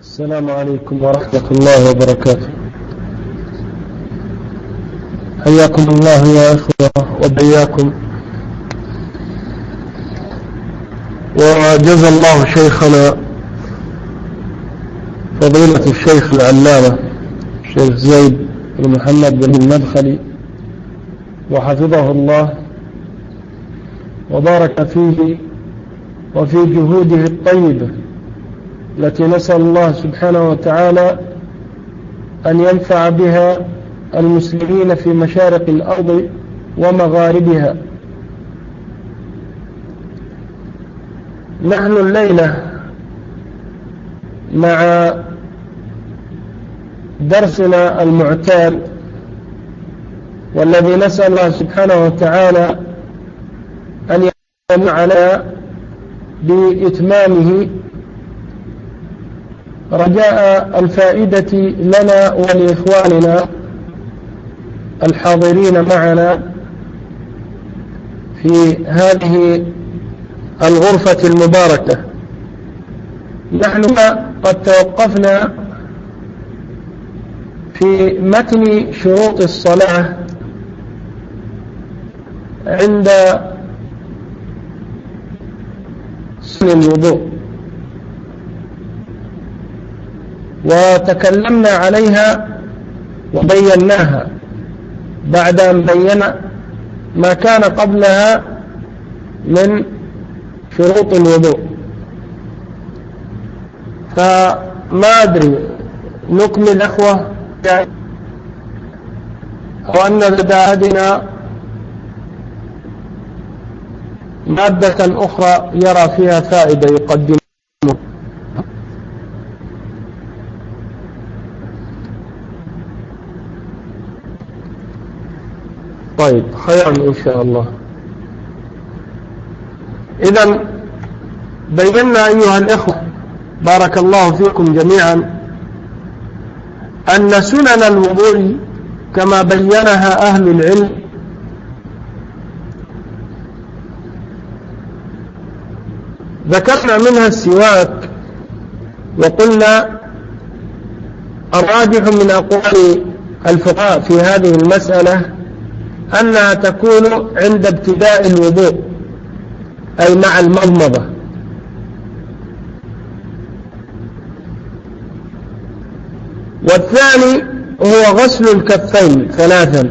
السلام عليكم ورحمة الله وبركاته. حياكم الله يا إخوة وبياكم، وجزا الله شيخنا فضيلة الشيخ العلامة الشيخ زيد بن محمد بن المدخلي وحفظه الله وبارك فيه وفي جهوده الطيبة التي نسأل الله سبحانه وتعالى أن ينفع بها المسلمين في مشارق الأرض ومغاربها. نحن الليلة مع درسنا المعتاد، والذي نسأل الله سبحانه وتعالى أن يمنعنا بإتمامه رجاء الفائدة لنا ولإخواننا الحاضرين معنا في هذه الغرفة المباركة. نحن قد توقفنا في متن شروط الصلاة عند سن الوضوء، وتكلمنا عليها وبيناها بعد أن بينا ما كان قبلها من شروط الوضوء. فما أدري نكمل أخوة أو أن لدى أحدنا مادة أخرى يرى فيها فائدة يقدمها. طيب، خير إن شاء الله. إذن بينا أيها الإخوة بارك الله فيكم جميعا أن سنن الوضوء كما بينها أهل العلم ذكرنا منها السواك، وقلنا الراجح من أقوال الفقهاء في هذه المسألة أنها تكون عند ابتداء الوضوء، أي مع المضمضة. والثاني هو غسل الكفين ثلاثا.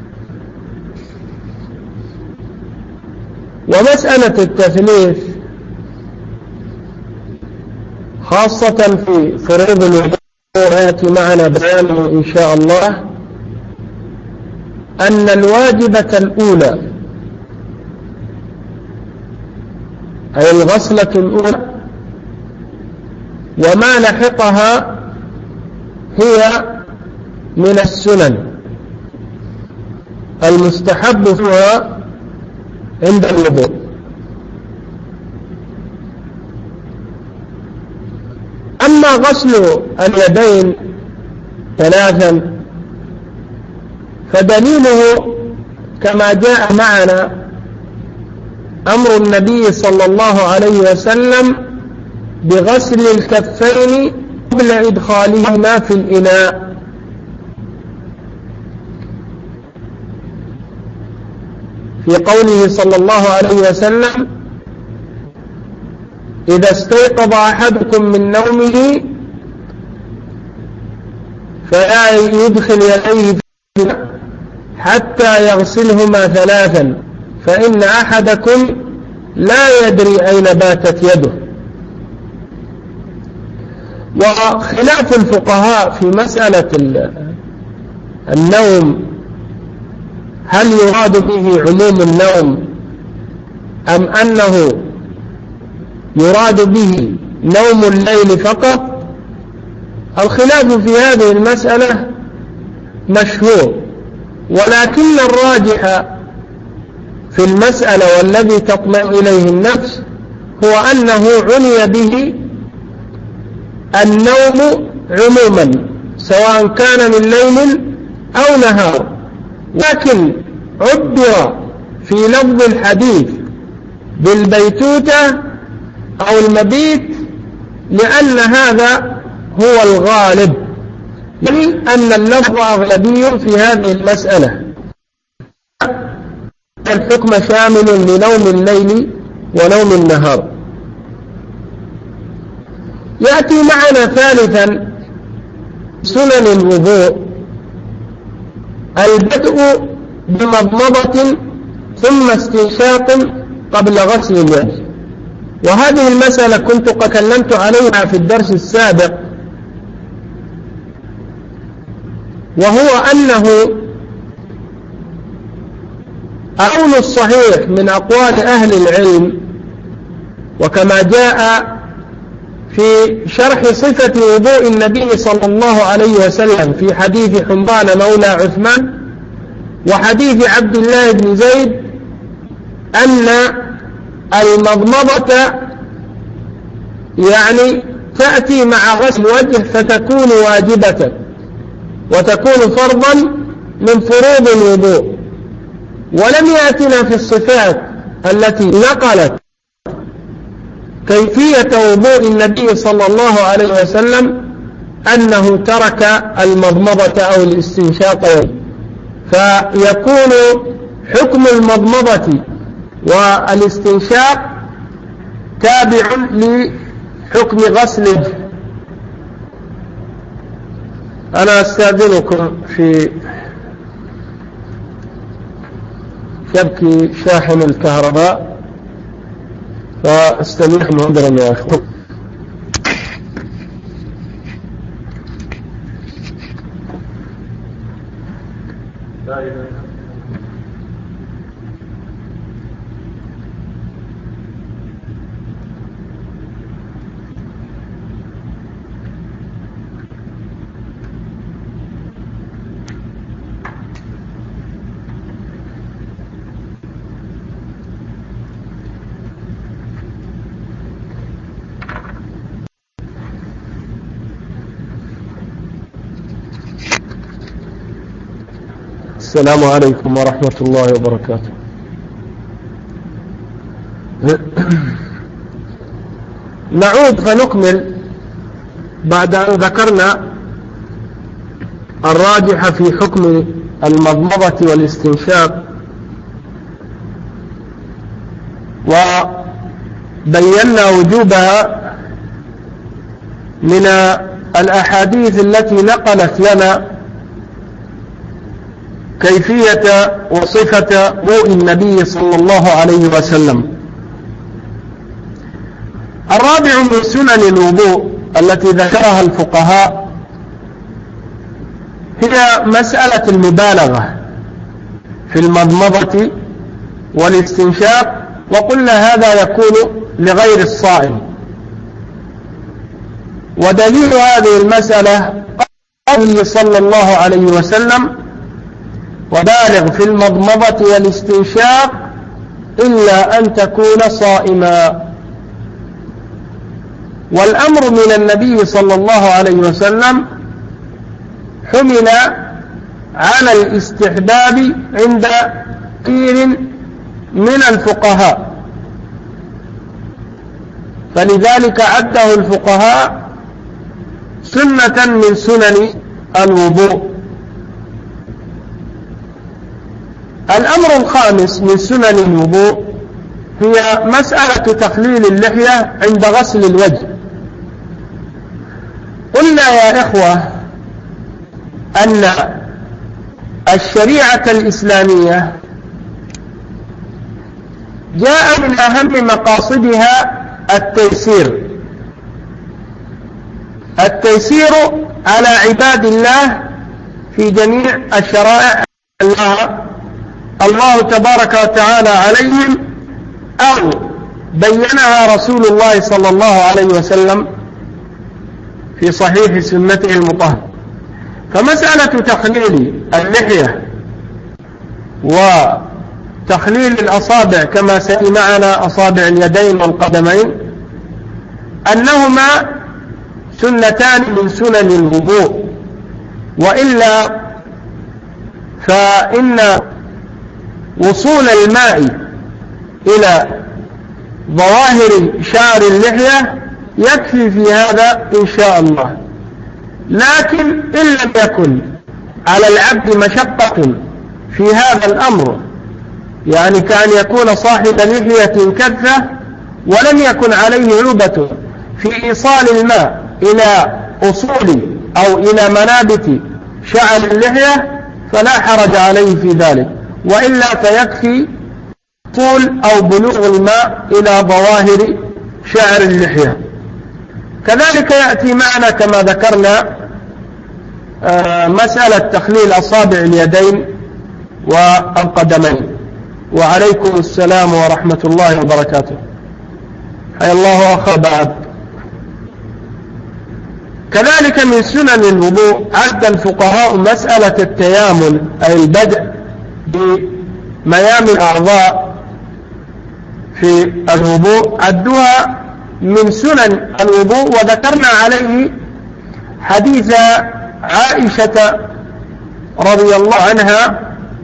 ومسألة التثليث خاصة في فروض الوضوء يأتي معنا بيانه إن شاء الله، أن الواجبة الأولى أي الغسلة الأولى وما لحقها هي من السنن المستحب فيها عند الوضوء. أما غسل اليدين ثلاثا فدليله كما جاء معنا أمر النبي صلى الله عليه وسلم بغسل الكفين قبل إدخالهما في الإناء، في قوله صلى الله عليه وسلم: إذا استيقظ أحدكم من نومه فلا يدخل يديه في الإناء حتى يغسلهما ثلاثا، فإن أحدكم لا يدري أين باتت يده. وخلاف الفقهاء في مسألة النوم، هل يراد به عموم النوم أم أنه يراد به نوم الليل فقط؟ الخلاف في هذه المسألة مشهور، ولكن الراجح في المسألة والذي تطمئن إليه النفس هو أنه عني به النوم عموما سواء كان من ليل أو نهار، لكن عبر في لفظ الحديث بالبيتوتة أو المبيت لأن هذا هو الغالب، يعني أن اللفظ أغلبي في هذه المسألة. الحكم شامل لنوم الليل ونوم النهار. يأتي معنا ثالثا سنن الوضوء البدء بمضمضة ثم استنشاق قبل غسل الوجه، وهذه المسألة كنت تكلمت عليها في الدرس السابق، وهو أنه القول الصحيح من أقوال أهل العلم، وكما جاء في شرح صفة وضوء النبي صلى الله عليه وسلم في حديث حنبان مولى عثمان وحديث عبد الله بن زيد، أن المضمضة يعني تأتي مع غسل وجه فتكون واجبة وتكون فرضا من فروض الوضوء. ولم يأتنا في الصفات التي نقلت كيفية وضوء النبي صلى الله عليه وسلم أنه ترك المضمضة أو الاستنشاق، فيكون حكم المضمضة والاستنشاق تابع لحكم غسل. أنا أستأذنكم في شبك شاحن الكهرباء فاستميح مهدرا يا أخوة. السلام عليكم ورحمة الله وبركاته. نعود فنكمل بعد أن ذكرنا الراجح في حكم المضمضة والاستنشاق، وبينا وجوبها من الأحاديث التي نقلت لنا كيفية وصفة وضوء النبي صلى الله عليه وسلم. الرابع من سنن الوضوء التي ذكرها الفقهاء هي مسألة المبالغة في المضمضة والاستنشاق، وقلنا هذا يكون لغير الصائم. ودليل هذه المسألة قوله صلى الله عليه وسلم: وبالغ في المضمضة والاستنشاق إلا أن تكون صائما. والأمر من النبي صلى الله عليه وسلم حمل على الاستحباب عند كثير من الفقهاء، فلذلك عده الفقهاء سنة من سنن الوضوء. الأمر الخامس من سنن الوضوء هي مسألة تخليل اللحية عند غسل الوجه. قلنا يا إخوة أن الشريعة الإسلامية جاء من أهم مقاصدها التيسير على عباد الله في جميع الشرائع الله تبارك وتعالى عليهم، أو بينها رسول الله صلى الله عليه وسلم في صحيح سنته المطهرة. فمسألة تخليل اللحية وتخليل الأصابع كما سيأتي معنا أصابع اليدين والقدمين أنهما سنتان من سنن الوضوء، وإلا فإن وصول الماء إلى ظواهر شعر اللحية يكفي في هذا إن شاء الله. لكن إن لم يكن على العبد مشقة في هذا الأمر، يعني كأن يكون صاحب لحية كثة ولم يكن عليه عبة في إيصال الماء إلى أصول أو إلى منابت شعر اللحية، فلا حرج عليه في ذلك، وإلا فيكفي طول أو بلوغ الماء إلى ظواهر شعر اللحية. كذلك يأتي معنا كما ذكرنا مسألة تخليل أصابع اليدين والقدمين. وعليكم السلام ورحمة الله وبركاته. حيا الله أخا بعد. كذلك من سنن الوضوء عد الفقهاء مسألة التيامن، أي البدء بميام الأعضاء في الوضوء، عدوها من سنن الوضوء. وذكرنا عليه حديث عائشة رضي الله عنها،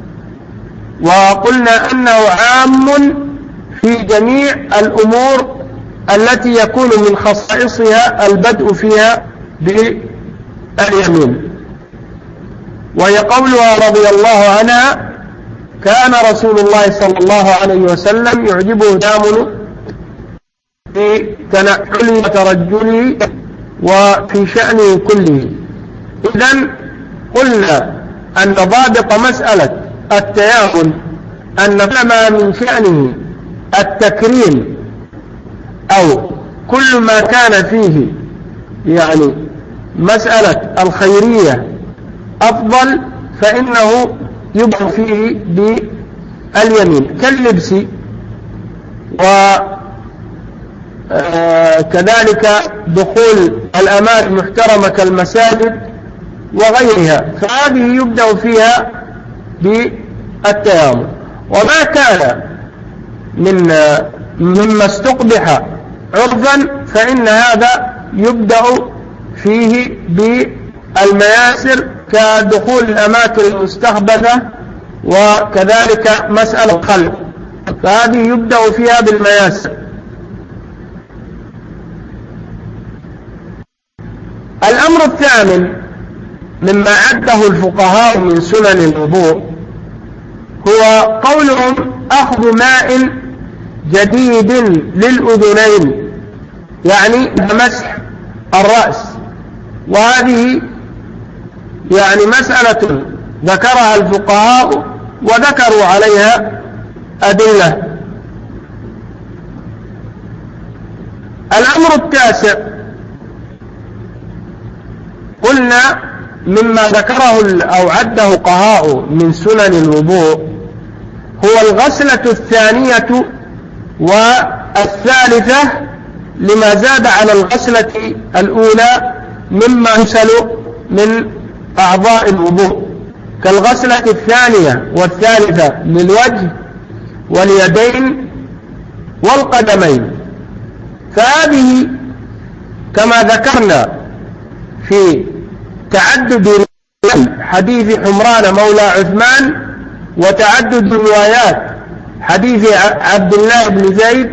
وقلنا أنه عام في جميع الأمور التي يكون من خصائصها البدء فيها باليمين. وهي قولها رضي الله عنها: كان رسول الله صلى الله عليه وسلم يعجبه التيامن في تنعله وترجله وفي شأنه كله. إذن قلنا أن ضابط مسألة التيامن أن كل ما من شأنه التكريم أو كل ما كان فيه يعني مسألة الخيرية أفضل فإنه يبدأ فيه باليمين، كاللبس وكذلك دخول الأماكن المحترمة كالمساجد وغيرها، فهذه يبدأ فيها بالتيامن. وما كان مما استقبح عرفا فإن هذا يبدأ فيه بالمياسر كدخول الأماكن المستخبثة، وكذلك مسألة الخلق، فهذه يبدأ فيها بالمياسر. الأمر الثامن مما عده الفقهاء من سنن الوضوء هو قولهم أخذ ماء جديد للأذنين، يعني مسح الرأس. وهذه يعني مسألة ذكرها الفقهاء وذكروا عليها أدلة. الأمر التاسع قلنا مما ذكره أو عده الفقهاء من سنن الوضوء هو الغسلة الثانية والثالثة لما زاد على الغسلة الأولى مما يسل من أعضاء الوضوء، كالغسلة الثانية والثالثة للوجه واليدين والقدمين. فهذه كما ذكرنا في تعدد حديث حمران مولى عثمان وتعدد روايات حديث عبد الله بن زيد،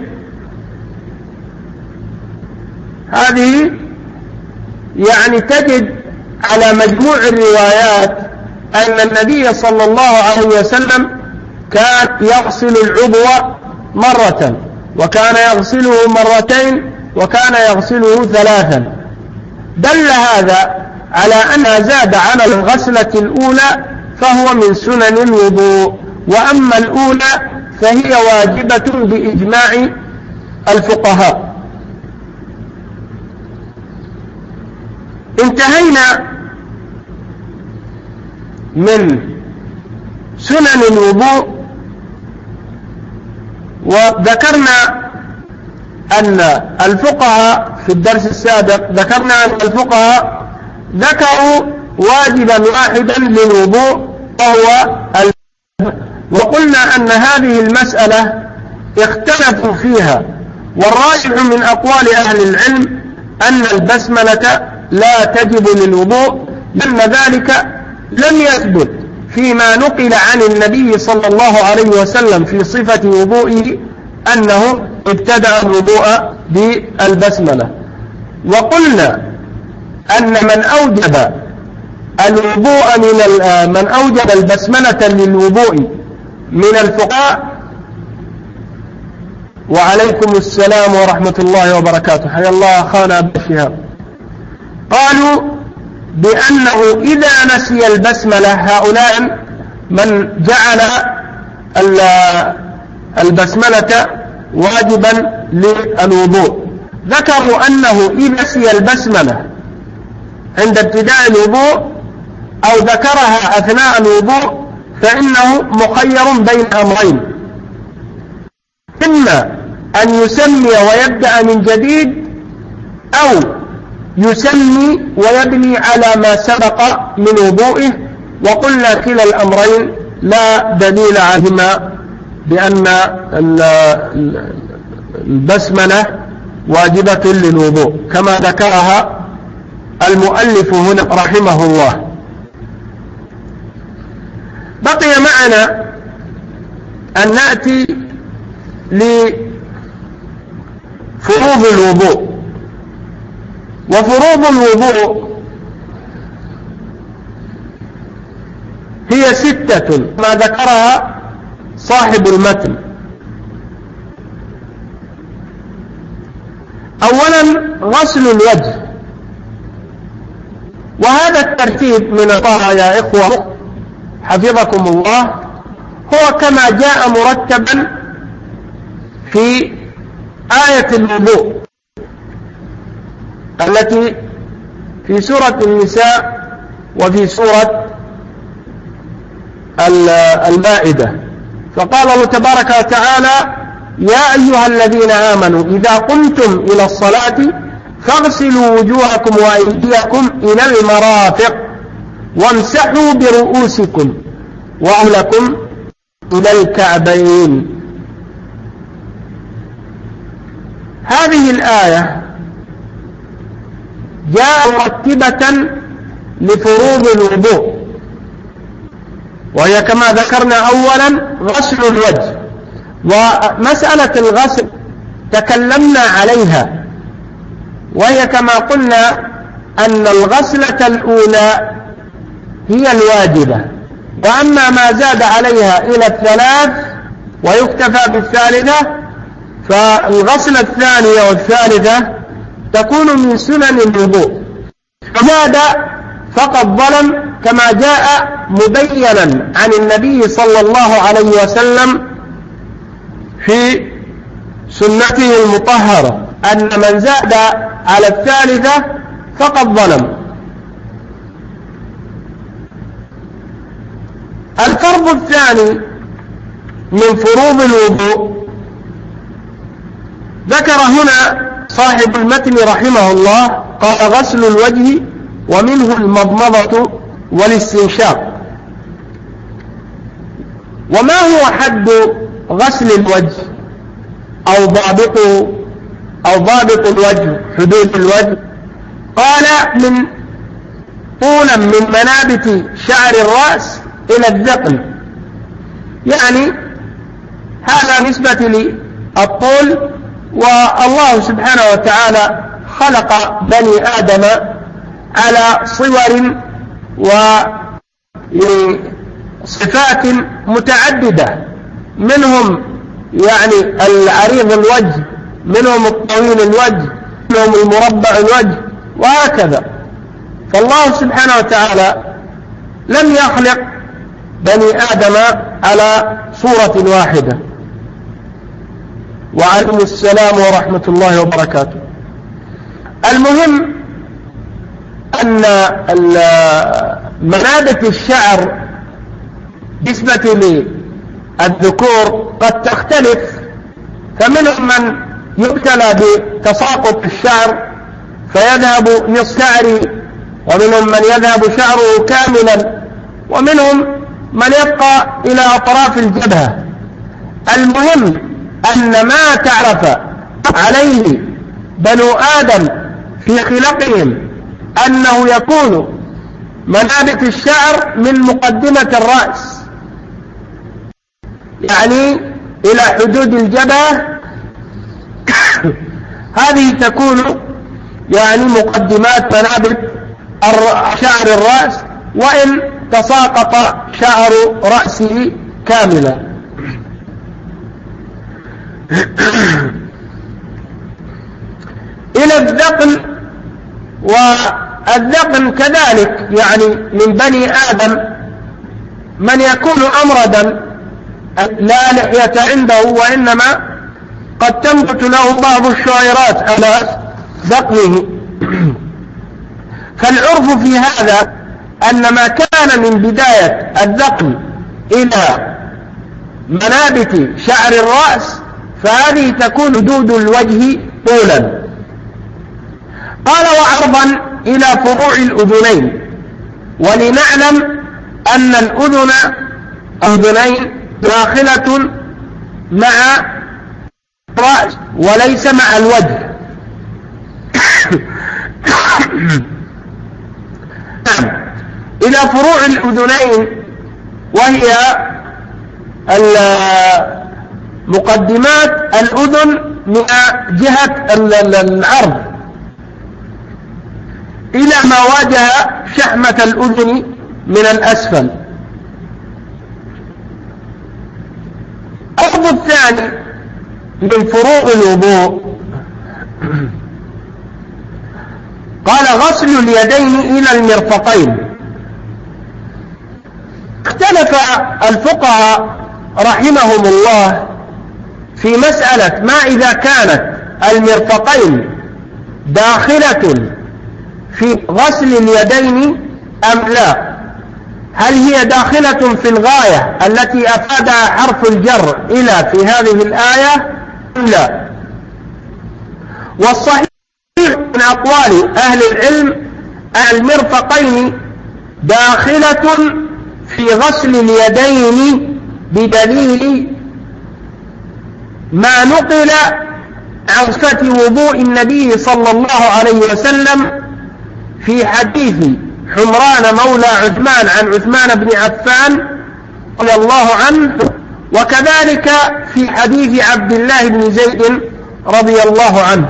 هذه يعني تجد على مجموع الروايات أن النبي صلى الله عليه وسلم كان يغسل العضو مرة، وكان يغسله مرتين، وكان يغسله ثلاثا. دل هذا على أنها زاد على الغسلة الأولى فهو من سنن الوضوء، وأما الأولى فهي واجبة بإجماع الفقهاء. انتهينا من سنن الوضوء، وذكرنا أن الفقهاء في الدرس السابق ذكرنا أن الفقهاء ذكروا واجبا واحدا للوضوء وهو وقلنا أن هذه المسألة اختلفوا فيها، والراجح من أقوال أهل العلم أن البسملة لا تجب للوضوء، لأن ذلك لم يثبت فيما نقل عن النبي صلى الله عليه وسلم في صفة وضوئه أنه ابتدأ الوضوء بالبسملة. وقلنا أن من أوجب البسملة للوضوء من الفقهاء. وعليكم السلام ورحمة الله وبركاته، حيا الله أخانا أبا شهاب. قالوا بأنه إذا نسي البسملة، هؤلاء من جعل البسملة واجبا للوضوء، ذكروا أنه إذا نسي البسملة عند ابتداء الوضوء أو ذكرها أثناء الوضوء فإنه مخير بين أمرين: إما أن يسمي ويبدأ من جديد، أو يسمي ويبني على ما سبق من وضوئه. وقلنا كلا الأمرين لا دليل عليهما بأن البسملة واجبة للوضوء كما ذكرها المؤلف هنا رحمه الله. بقي معنا أن نأتي لفروض الوضوء. وفروض الوضوء هي 6 ما ذكرها صاحب المتن. أولا غسل الوجه، وهذا الترتيب من الله يا إخوة حفظكم الله هو كما جاء مرتبا في آية الوضوء التي في سورة النساء وفي سورة المائدة. فقال الله تبارك وتعالى: يا أيها الذين آمنوا إذا قمتم إلى الصلاة فاغسلوا وجوهكم وأيديكم إلى المرافق وامسحوا برؤوسكم وأرجلكم إلى الكعبين. هذه الآية جاء مرتبة لفروض الوضوء، وهي كما ذكرنا أولا غسل الوجه. ومسألة الغسل تكلمنا عليها، وهي كما قلنا أن الغسلة الأولى هي الواجبة، وأما ما زاد عليها إلى 3 ويكتفى بالثالثة، فالغسلة الثانية والثالثة تكون من سنن الوضوء. فزاد فقد ظلم، كما جاء مبينا عن النبي صلى الله عليه وسلم في سنته المطهرة أن من زاد على الثالثة فقد ظلم. الفرض الثاني من فروض الوضوء ذكر هنا صاحب المتن رحمه الله، قال: غسل الوجه ومنه المضمضة والاستنشاق. وما هو حد غسل الوجه أو ضابط الوجه، حدود الوجه؟ قال: من طولا من منابت شعر الرأس إلى الذقن، يعني هذا نسبة للطول. والله سبحانه وتعالى خلق بني آدم على صور وصفات متعددة، منهم يعني العريض الوجه، منهم الطويل الوجه، منهم المربع الوجه، وهكذا. فالله سبحانه وتعالى لم يخلق بني آدم على صورة واحدة. وعليكم السلام ورحمة الله وبركاته. المهم أن منابت الشعر بالنسبة للذكور قد تختلف، فمنهم من يبتلى بتساقط الشعر فيذهب نصف شعره، ومنهم من يذهب شعره كاملا، ومنهم من يبقى إلى أطراف الجبهة. المهم أن ما تعرف عليه بنو آدم في خلقهم أنه يكون منابت الشعر من مقدمة الرأس، يعني إلى حدود الجبهة، هذه تكون يعني مقدمات منابت شعر الرأس، وإن تساقط شعر رأسه كاملا. إلى الذقن، والذقن كذلك يعني من بني آدم من يكون أمردا لا لحية عنده، وإنما قد تنبت له بعض الشعيرات على ذقنه. فالعرف في هذا أن ما كان من بداية الذقن إلى منابت شعر الرأس فهذه تكون حدود الوجه طولا. قال وعرضا إلى فروع الأذنين، ولنعلم أن الأذنين داخلة مع الرأس وليس مع الوجه. إلى فروع الأذنين، وهي مقدمات الأذن من جهة العرض إلى ما واجه شحمة الأذن من الأسفل. الأرض الثاني من فروع الوضوء قال غسل اليدين إلى المرفقين. اختلف الفقهاء رحمهم الله في مسألة ما إذا كانت المرفقين داخلة في غسل اليدين أم لا، هل هي داخلة في الغاية التي أفادها حرف الجر إلى في هذه الآية أم لا؟ والصحيح من أقوال أهل العلم المرفقين داخلة في غسل اليدين بدليل ما نقل عن صفة وضوء النبي صلى الله عليه وسلم في حديث حمران مولى عثمان عن عثمان بن عفان رضي الله عنه، وكذلك في حديث عبد الله بن زيد رضي الله عنه.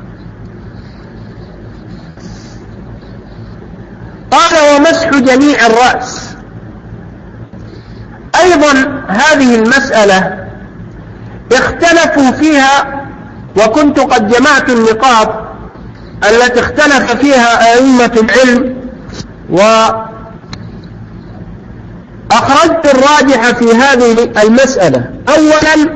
قال ومسح جميع الرأس. أيضا هذه المسألة اختلفوا فيها، وكنت قد جمعت النقاط التي اختلف فيها أئمة العلم وأخرجت الراجح في هذه المسألة. أولا،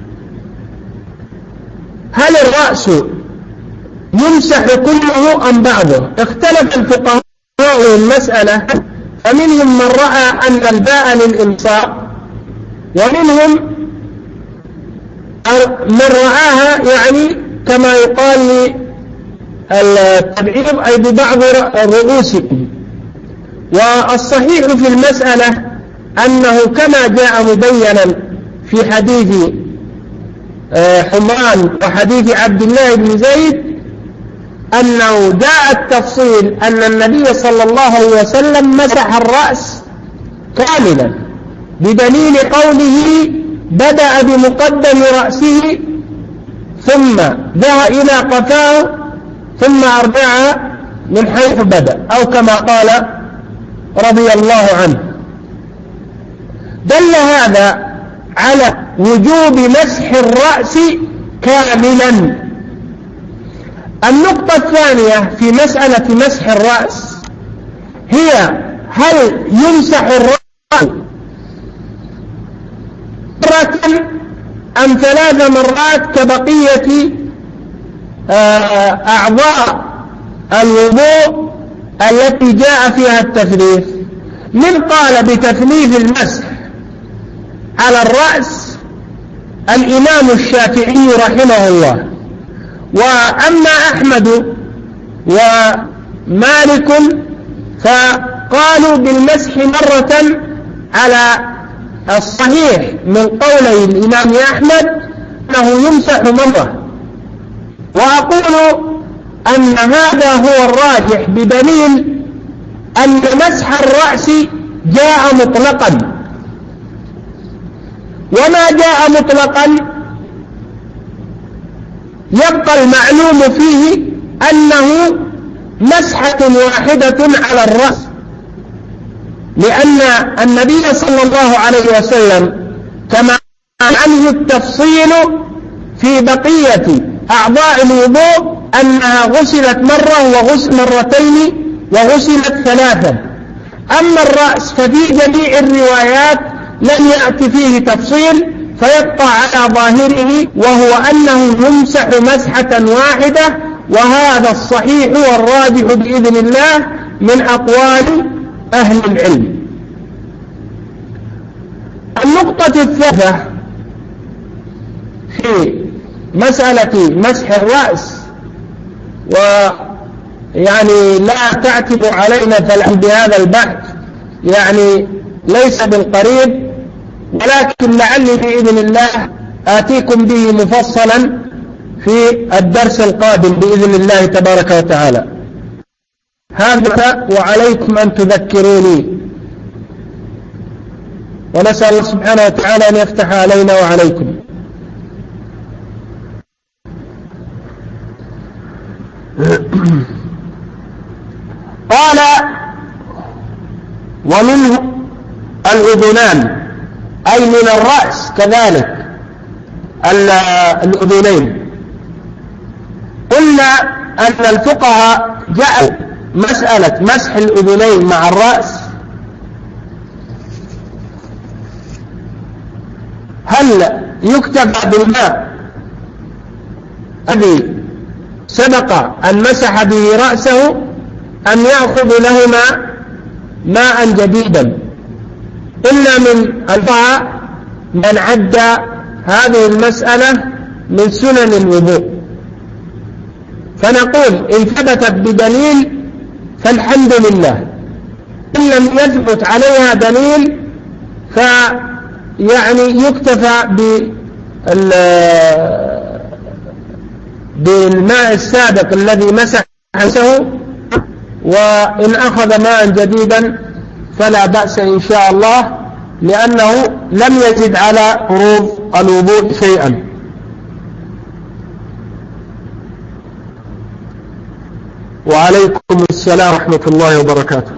هل الرأس يمسح كله أم بعضه؟ اختلف الفقهاء في المسألة، فمنهم من رأى أن الباء للإمساك، ومنهم من رآها يعني كما يقال التبعيض أي ببعض رؤوسكم. والصحيح في المسألة أنه كما جاء مبينا في حديث حمران وحديث عبد الله بن زيد أنه جاء التفصيل أن النبي صلى الله عليه وسلم مسح الرأس كاملا، بدليل قوله بدأ بمقدم رأسه ثم ذهب إلى قفاه ثم أرجع من حيث بدأ، أو كما قال رضي الله عنه. دل هذا على وجوب مسح الرأس كاملا. النقطة الثانية في مسألة مسح الرأس هي هل يمسح الرأس مرة أم 3 مرات كبقية أعضاء الوضوء التي جاء فيها التثليث؟ من قال بتثليث المسح على الرأس الإمام الشافعي رحمه الله، وأما أحمد ومالك فقالوا بالمسح مرة على الصحيح من قولي الإمام أحمد أنه يمسح مرة. وأقول أن هذا هو الراجح بدليل أن مسح الرأس جاء مطلقا، وما جاء مطلقا يبقى المعلوم فيه أنه مسحة واحدة على الرأس، لأن النبي صلى الله عليه وسلم كما عنه التفصيل في بقية أعضاء الوضوء أنها غسلت مرة وغسل مرتين وغسلت ثلاثا. أما الرأس ففي جميع الروايات لم يأتي فيه تفصيل، فيبقى على ظاهره وهو أنه يمسح مسحة واحدة، وهذا الصحيح والراجح بإذن الله من أقوال أهل العلم. النقطة الثالثة في مسألة مسح الرأس، ويعني لا تعتب علينا بهذا البحث، يعني ليس بالقريب، ولكن لعلي بإذن الله آتيكم به مفصلا في الدرس القادم بإذن الله تبارك وتعالى. هذا وعليكم أن تذكروني، ونسأل الله سبحانه وتعالى أن يفتح علينا وعليكم. قال ومنه الأذنان، أي من الرأس كذلك الأذنين. قلنا أن الفقهاء جعلوا مسألة مسح الأذنين مع الرأس هل يكتفى بالماء الذي سبق أن مسح به رأسه أم يأخذ لهما ماء جديدا؟ إلا من الفقهاء من عد هذه المسألة من سنن الوضوء، فنقول إن ثبتت بدليل فالحمد لله، إن لم يثبت عليها دليل فيعني يكتفى بالماء السابق الذي مسح رأسه، وإن أخذ ماء جديدا فلا بأس إن شاء الله، لأنه لم يزد على فروض الوضوء شيئا. وعليكم السلام ورحمة الله وبركاته.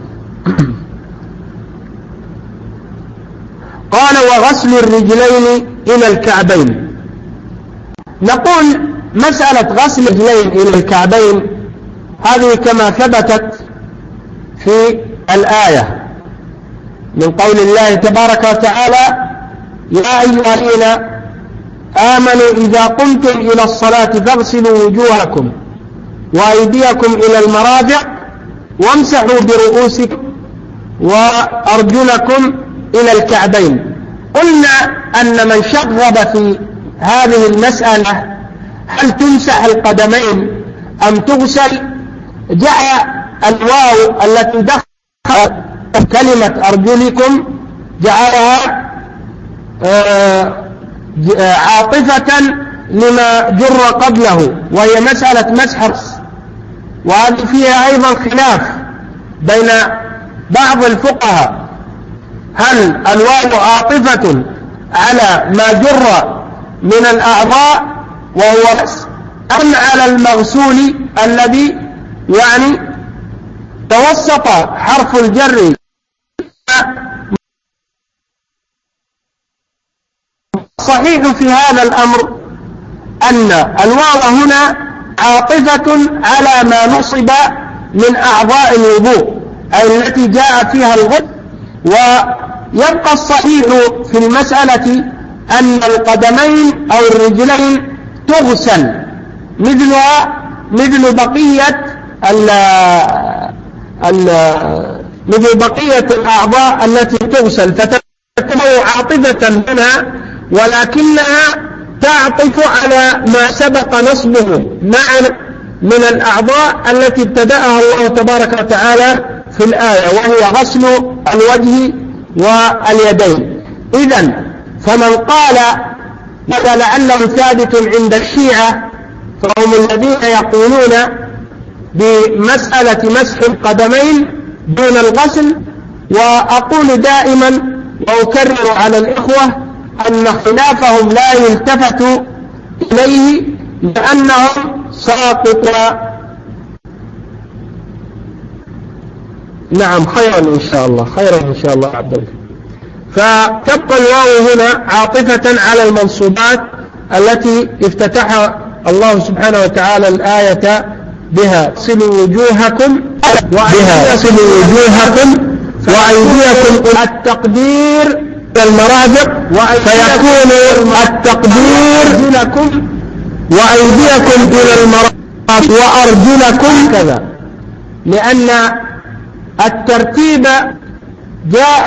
قال وغسل الرجلين إلى الكعبين. نقول مسألة غسل الرجلين إلى الكعبين هذه كما ثبتت في الآية من قول الله تبارك وتعالى يا أيها الذين آمنوا إذا قمتم إلى الصلاة فاغسلوا وجوهكم وأيديكم إلى المرافق وامسحوا برؤوسكم وأرجلكم إلى الكعبين. قلنا أن من شغب في هذه المسألة هل تمسح القدمين أم تغسل، جاء الواو التي دخلت كلمة أرجلكم جعلها عاطفة لما جر قبله، وهي مسألة مسح الرأس، وهذه فيها أيضا خلاف بين بعض الفقهاء، هل الواو عاطفة على ما جر من الأعضاء وهو رأس أم على المغسول الذي يعني توسط حرف الجر؟ صحيح في هذا الأمر أن الواو هنا عاطفة على ما نصب من أعضاء الوضوء أي التي جاء فيها الغسل، ويبقى الصحيح في المسألة أن القدمين أو الرجلين تغسل مثلها مثل بقية الأعضاء التي تغسل، فتكون عاطفة هنا ولكنها تعطف على ما سبق نصبه معا من الأعضاء التي ابتدأها الله تبارك وتعالى في الآية، وهو غسل الوجه واليدين. إذن فمن قال هذا لعله ثابت عند الشيعة فهم الذين يقولون بمسألة مسح القدمين دون الغسل. وأقول دائما وأكرر على الإخوة أن خلافهم لا يلتفت إليه، لأنهم ساقط نعم خيرا إن شاء الله، خيرا إن شاء الله عبد الله. فتبقى الواو هنا عاطفة على المنصوبات التي افتتح الله سبحانه وتعالى الآية بها: صلوا وجوهكم وأيديكم. التقدير المرافق، فيكون التقدير لكم وأيديكم إلى المرافق وأرجلكم كذا، لأن الترتيب جاء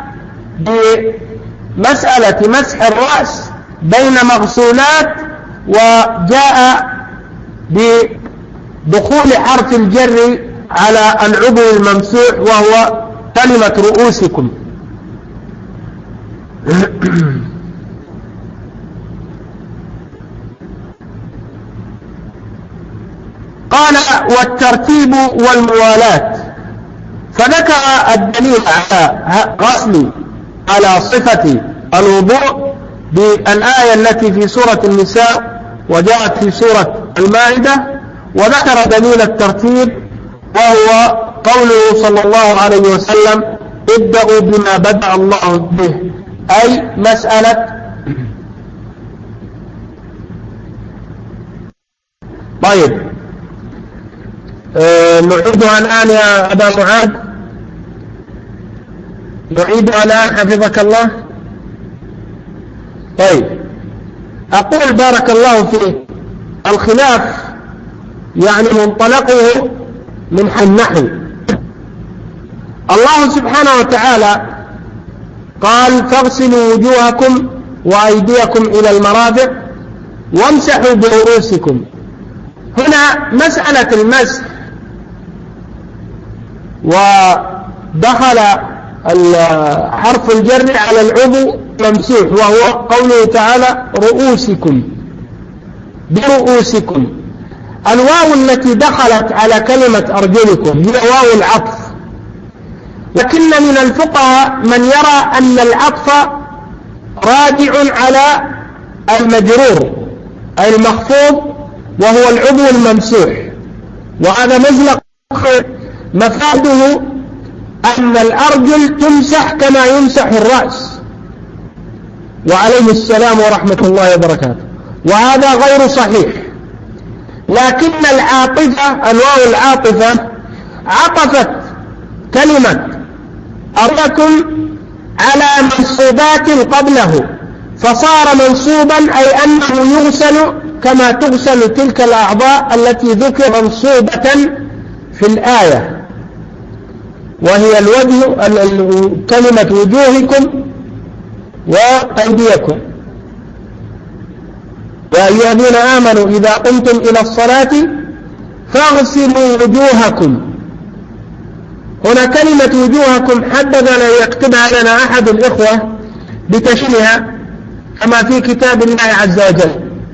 بمسألة مسح الرأس بين مغسولات، وجاء بدخول حرف الجر على العضو الممسوح وهو كلمة رؤوسكم. قال: والترتيب والموالاة. فذكر الدليل على غسل على صفة الوضوء بالآية التي في سورة النساء وجاءت في سورة المائدة، وذكر دليل الترتيب وهو قوله صلى الله عليه وسلم: ابدأوا بما بدأ الله به، أي مسألة. طيب نعيدها الآن يا أبا معاذ، نعيدها الآن حفظك الله. طيب أقول بارك الله فيك، الخلاف يعني منطلقه من النحو. الله سبحانه وتعالى قال: فاغسلوا وجوهكم وأيديكم إلى المرافق وامسحوا برؤوسكم. هنا مسألة المسح، ودخل حرف الجر على العضو ممسوح وهو قوله تعالى: رؤوسكم برؤوسكم. الواو التي دخلت على كلمة أرجلكم هي واو العطف، لكن من الفقهاء من يرى أن العطف راجع على المجرور أي المخفوض وهو العضو الممسوح، وهذا مزلق مفاده أن الأرجل تمسح كما يمسح الرأس، وعليه السلام ورحمة الله وبركاته، وهذا غير صحيح. لكن العاطفة، الواو العاطفة، عطفت كلمة أرجلكم على منصوبات قبله، فصار منصوبا أي أنه يغسل كما تغسل تلك الأعضاء التي ذكر منصوبة في الآية، وهي الوجه، كلمة وجوهكم وأيديكم. يا أيها الذين آمنوا إذا قمتم إلى الصلاة فاغسلوا وجوهكم. هنا كلمة وجوهكم حبذا لا يكتبها لنا أحد الإخوة بتشريها كما في كتاب الله عز وجل،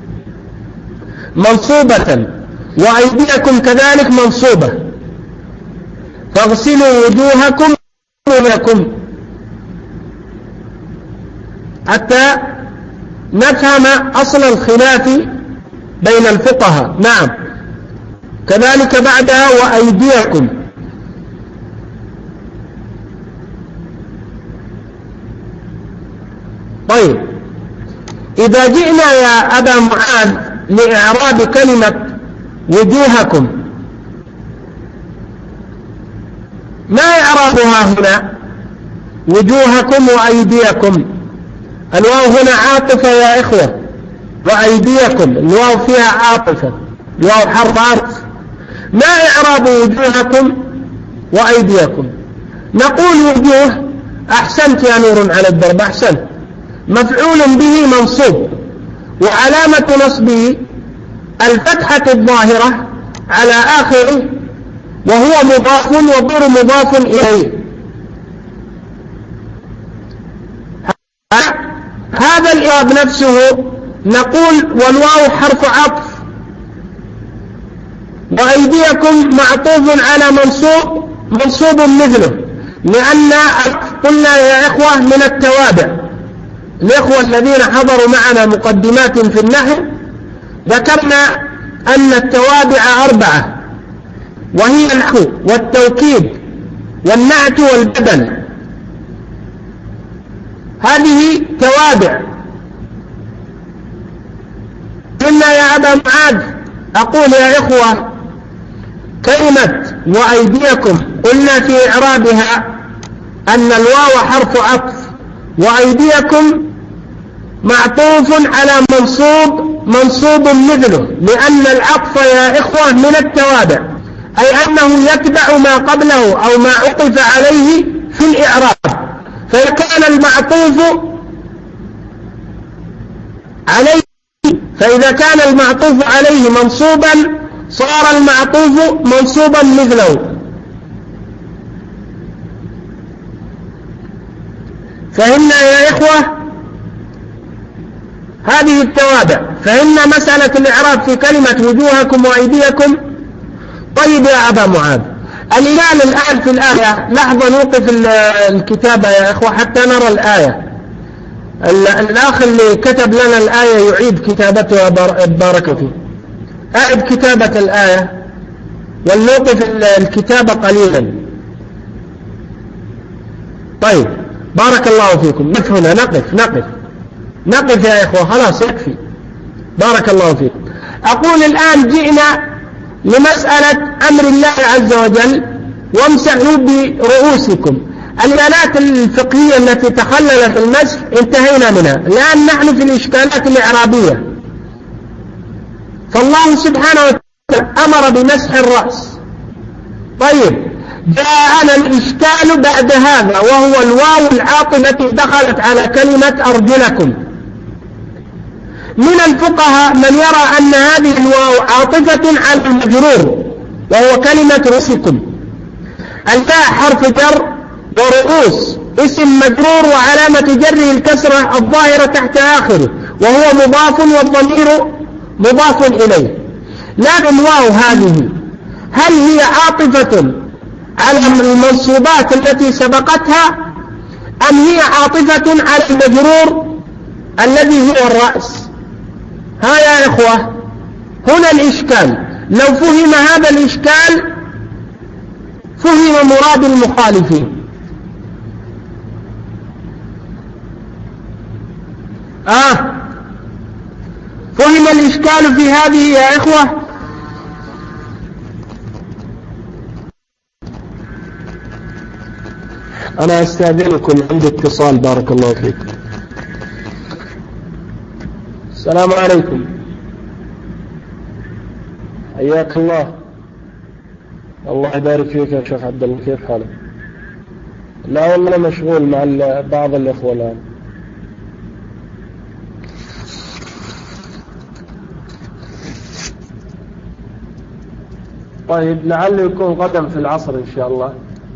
منصوبة، وأيديكم كذلك منصوبة. فاغسلوا وجوهكم وأيديكم حتى نفهم أصل الخلاف بين الفقهاء. نعم، كذلك بعدها وأيديكم. طيب إذا جئنا يا أبا معاذ لإعراب كلمة وجوهكم، ما إعرابها هنا؟ وجوهكم وأيديكم، الواو هنا عاطفة يا إخوة، وأيديكم الواو فيها عاطفة، الواو حرف عطف. ما إعراب وجوهكم وأيديكم؟ نقول وجوه، أحسنت يا نور على الدرب، أحسنت، مفعول به منصوب، وعلامة نصبه الفتحة الظاهرة على آخره، وهو مضاف وغير مضاف إليه. هذا الإعراب نفسه نقول والواو حرف عطف، وأيديكم معطوف على منصوب مثله، لأن قلنا يا إخوة من التوابع، الإخوة الذين حضروا معنا مقدمات في النحو ذكرنا أن التوابع 4، وهي النحو والتوكيد والنعت والبدن، هذه توابع. قلنا يا أبا معاذ، أقول يا إخوة كلمة وأيديكم قلنا في إعرابها أن الواو حرف عطف، وأيديكم معطوف على منصوب مثله، لأن العطف يا إخوة من التوابع، أي أنه يتبع ما قبله أو ما عطف عليه في الإعراب. فإذا كان المعطوف عليه منصوبا صار المعطوف منصوبا مثله. فهمنا يا إخوة هذه التوابع؟ فهمنا مسألة الإعراب في كلمة وجوهكم وأيديكم. طيب يا أبا معاذ، الإمام الآن في الآية، لحظة نوقف الكتابة يا إخوة حتى نرى الآية. الأخ اللي كتب لنا الآية يعيد كتابتها بارك فيه. أعد كتابة الآية ولنوقف الكتابة قليلا. طيب بارك الله فيكم. نقف هنا، نقف يا إخوة، خلاص يكفي. بارك الله فيكم. أقول الآن جئنا لمسألة أمر الله عز وجل وامسحوا برؤوسكم. الآلات الفقهية التي تخللت المسح انتهينا منها، الآن نحن في الإشكالات الإعرابية. فالله سبحانه وتعالى أمر بمسح الرأس. طيب جاءنا الإشكال بعد هذا، وهو الواو العاطفة التي دخلت على كلمة أرجلكم. من الفقهاء من يرى أن هذه الواو عاطفة على المجرور وهو كلمة رؤوسكم. الباء حرف جر، ورؤوس اسم مجرور وعلامة جره الكسرة الظاهرة تحت آخره، وهو مضاف والضمير مضاف إليه. لكن الواو هذه هل هي عاطفة على المنصوبات التي سبقتها، أم هي عاطفة على المجرور الذي هو الرأس؟ ها يا إخوة هنا الإشكال. لو فهم هذا الإشكال فهم مراد المخالفين. فهم الإشكال في هذه يا إخوة؟ أنا أستأذنكم، عندي اتصال. بارك الله فيكم. السلام عليكم. حياك الله. الله يبارك فيك يا شيخ عبد الله، كيف حالك؟ لا والله مشغول مع بعض الإخوة الآن. طيب لعله يكون غدا في العصر إن شاء الله،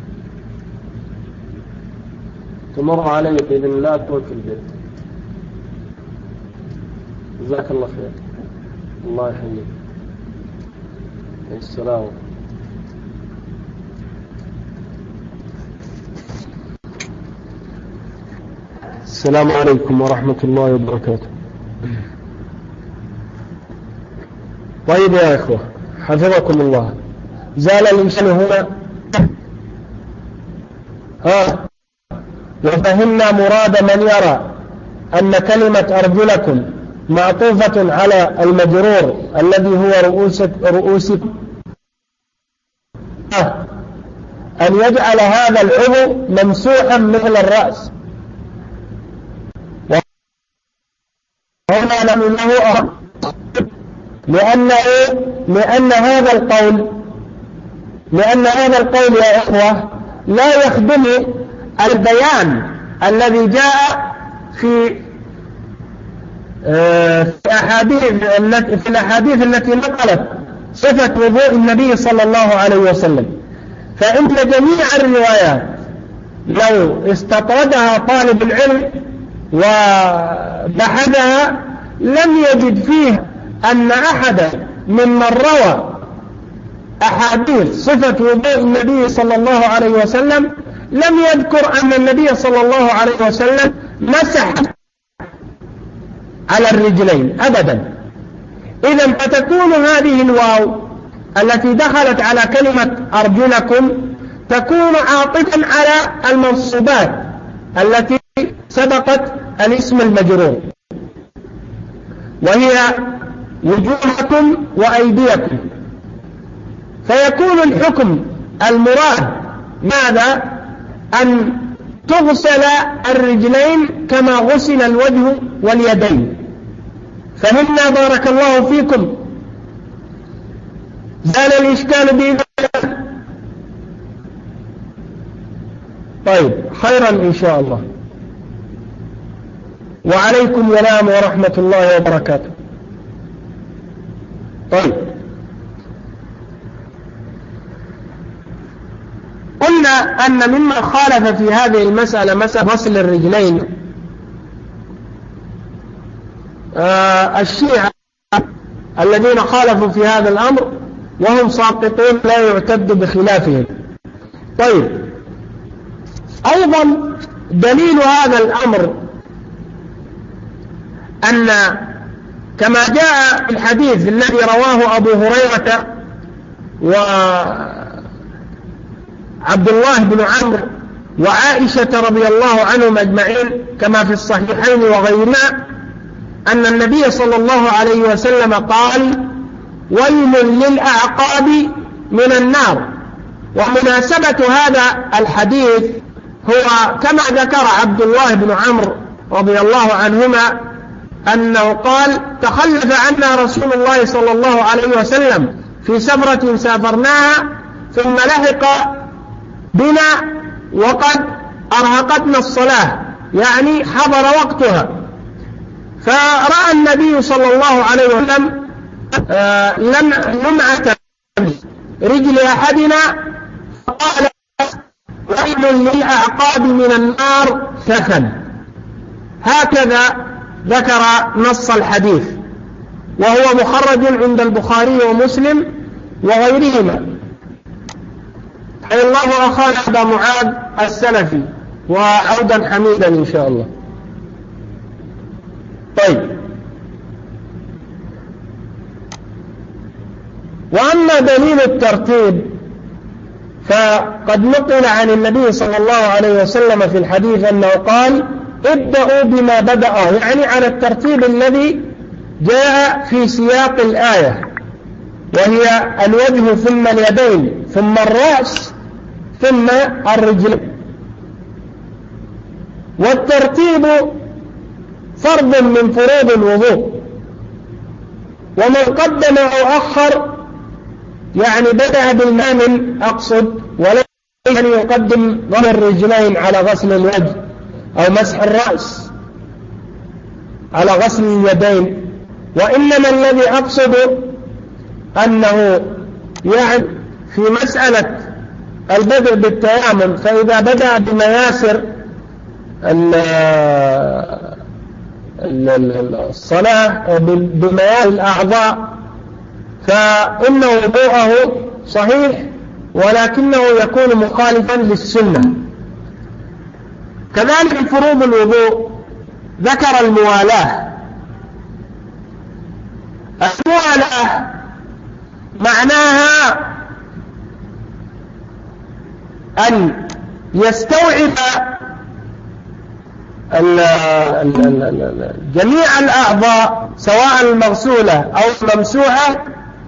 تمر علي بإذن الله، تكون في البيت. جزاك الله خير. الله يحييك. السلام. السلام عليكم ورحمة الله وبركاته. طيب يا إخوة حفظكم الله، زال الإنسان هنا. وفهمنا مراد من يرى أن كلمة أرجلكم معطوفة على المجرور الذي هو رؤوسكم، أن يجعل هذا العضو ممسوحا مثل الرأس. وهنا له لأن هذا القول يا إخوة لا يخدم البيان الذي جاء في الأحاديث التي نقلت صفة وضوء النبي صلى الله عليه وسلم. فإن جميع الروايات لو استطردها طالب العلم وبحثها لم يجد فيه أن أحدا ممن روى أحاديث صفة وضوء النبي صلى الله عليه وسلم لم يذكر أن النبي صلى الله عليه وسلم مسح على الرجلين أبدا. إذن فتكون هذه الواو التي دخلت على كلمة أرجلكم تكون عاطفا على المنصوبات التي سبقت الاسم المجرور، وهي وجوهكم وأيديكم، فيكون الحكم المراد ماذا؟ أن تغسل الرجلين كما غسل الوجه واليدين. فهمنا بارك الله فيكم؟ زال الإشكال بإذن الله؟ طيب، خيرا إن شاء الله. وعليكم السلام ورحمة الله وبركاته. طيب، قلنا أن ممن خالف في هذه المسألة مسألة غسل الرجلين الشيعة الذين خالفوا في هذا الأمر، وهم ساقطون لا يعتد بخلافهم. طيب، أيضا دليل هذا الأمر أن كما جاء في الحديث الذي رواه أبو هريرة وعبد الله بن عمرو وعائشة رضي الله عنهم أجمعين كما في الصحيحين وغيرهما، أن النبي صلى الله عليه وسلم قال: ويل للأعقاب من النار. ومناسبة هذا الحديث هو كما ذكر عبد الله بن عمرو رضي الله عنهما أنه قال: تخلف عنا رسول الله صلى الله عليه وسلم في سفرة سافرناها، ثم لحق بنا وقد أرهقتنا الصلاة، يعني حضر وقتها، فرأى النبي صلى الله عليه وسلم لمعة رجل أحدنا فقال: ويل للأعقاب من النار ثخن. هكذا ذكر نص الحديث، وهو مخرج عند البخاري ومسلم وغيرهما. حي الله أخانا أبا معاذ السلفي، وعودا حميدا إن شاء الله. طيب، وأما دليل الترتيب فقد نقل عن النبي صلى الله عليه وسلم في الحديث أنه قال: ابدأوا بما بدأ، يعني على الترتيب الذي جاء في سياق الآية، وهي الوجه ثم اليدين ثم الرأس ثم الرجل. والترتيب فرض من فروض الوضوء، ومن قدم أو أخر يعني بدأ بالمامن أقصد، وليس أن يقدم غسل الرجلين على غسل الوجه أو مسح الرأس على غسل اليدين، وإنما الذي أقصد أنه يعني في مسألة البدء بالتيامن، فإذا بدأ بمياسر الصلاة بمياسر الأعضاء فإن وضوءه صحيح، ولكنه يكون مخالفا للسنة. كذلك فروض الوضوء ذكر الموالاة. الموالاة معناها أن يستوعب جميع الأعضاء سواء المغسولة أو الممسوحة،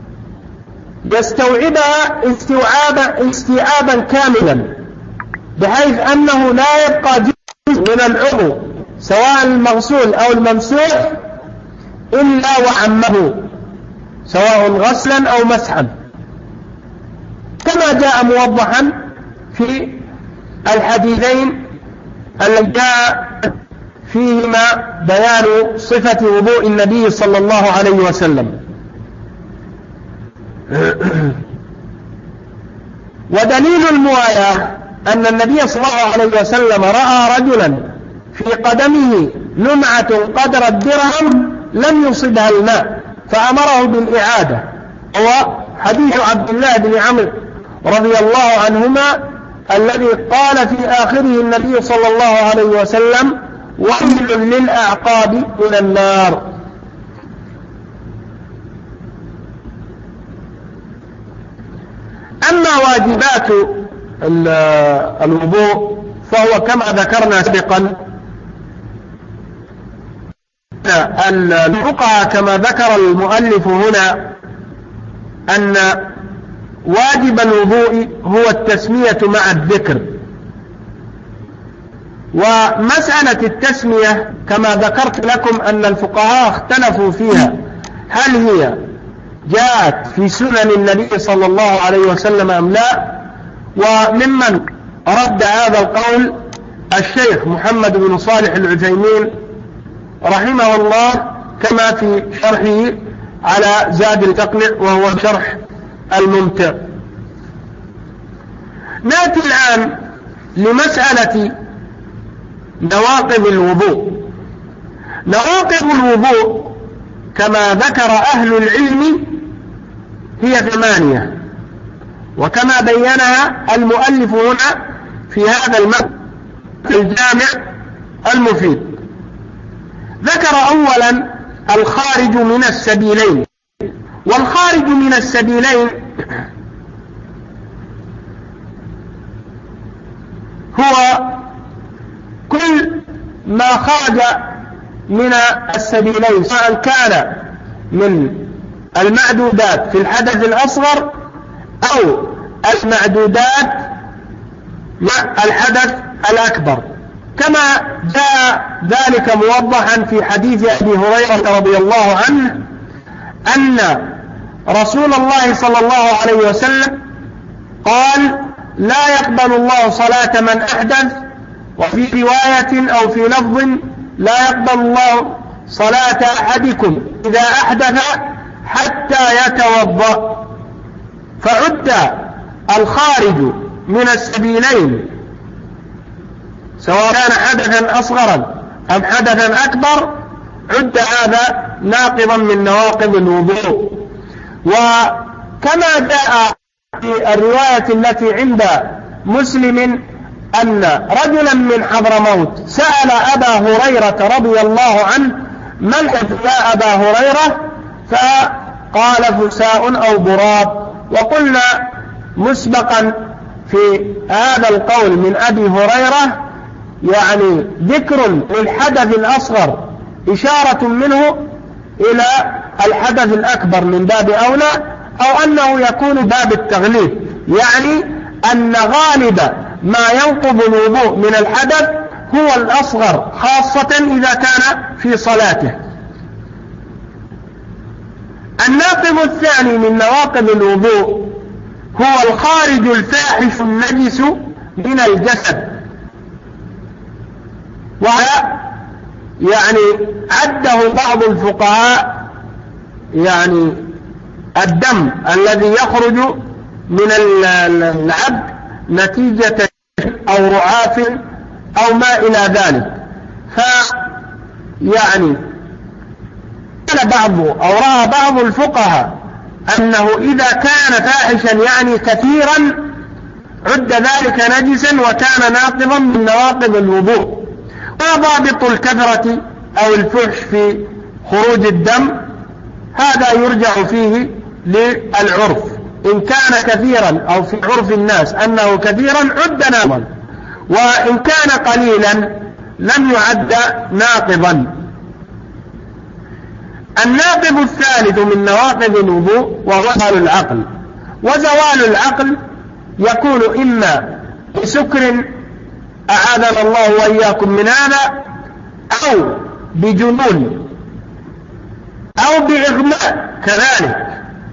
يستوعبها استيعابا كاملا، بحيث أنه لا يبقى جزء من العضو سواء المغسول أو الممسوح إلا وعمه، سواء غسلا أو مسحا، كما جاء موضحا في الحديثين الذي جاء فيهما بيان صفة وضوء النبي صلى الله عليه وسلم. ودليل الموالاة أن النبي صلى الله عليه وسلم رأى رجلا في قدمه لمعة قدر الدرهم لم يصبها الماء فأمره بالإعادة، هو حديث عبد الله بن عمرو رضي الله عنهما الذي قال في آخره النبي صلى الله عليه وسلم: ويل للأعقاب من النار. أما واجبات الوضوء فهو كما ذكرنا سابقا الفقهاء كما ذكر المؤلف هنا أن واجب الوضوء هو التسمية مع الذكر. ومسألة التسمية كما ذكرت لكم أن الفقهاء اختلفوا فيها، هل هي جاءت في سنن النبي صلى الله عليه وسلم أم لا؟ وممن رد هذا القول الشيخ محمد بن صالح العثيمين رحمه الله كما في شرحه على زاد المقنع وهو شرح الممتع. نأتي الآن لمسألة نواقض الوضوء. نواقض الوضوء كما ذكر أهل العلم هي 8، وكما بينها المؤلف هنا في هذا الجامع المفيد. ذكر أولا الخارج من السبيلين، والخارج من السبيلين هو كل ما خرج من السبيلين، سواء كان من المعدودات في الحدث الأصغر أو المعدودات مع الحدث الأكبر، كما جاء ذلك موضحا في حديث أبي هريرة رضي الله عنه أن رسول الله صلى الله عليه وسلم قال: لا يقبل الله صلاة من أحدث، وفي رواية أو في لفظ: لا يقبل الله صلاة أحدكم إذا أحدث حتى يتوضأ. فعد الخارج من السبيلين سواء كان حدثا أصغرا أم حدثا أكبر، عد هذا ناقضا من نواقض الوضوء. وكما جاء في الرواية التي عند مسلم أن رجلا من حضرموت سأل أبا هريرة رضي الله عنه: ما الحدث يا أبا هريرة؟ فقال: فساء أو ضراب. وقلنا مسبقا في هذا القول من أبي هريرة يعني ذكر للحدث الأصغر إشارة منه إلى الحدث الأكبر من باب أولى، أو أنه يكون باب التغليب، يعني أن غالب ما ينقض الوضوء من الحدث هو الأصغر، خاصة إذا كان في صلاته. الناقض الثاني من نواقض الوضوء هو الخارج الفاحش النجس من الجسد، يعني عده بعض الفقهاء يعني الدم الذي يخرج من العبد نتيجة أو رعاف أو ما إلى ذلك. يعني قال بعض أو رأى بعض الفقهاء أنه إذا كان فاحشا يعني كثيرا عد ذلك نجسا وكان ناقضا من نواقض الوضوء. وضابط الكثرة أو الفحش في خروج الدم هذا يرجع فيه للعرف، إن كان كثيرا أو في عرف الناس أنه كثيرا عد ناقضا، وإن كان قليلا لم يعد ناقضا. الناقض الثالث من نواقض الوضوء وهو زوال العقل. وزوال العقل يكون إما بسكر أعاذنا الله وإياكم من هذا، أو بجنون، أو بإغماء كذلك.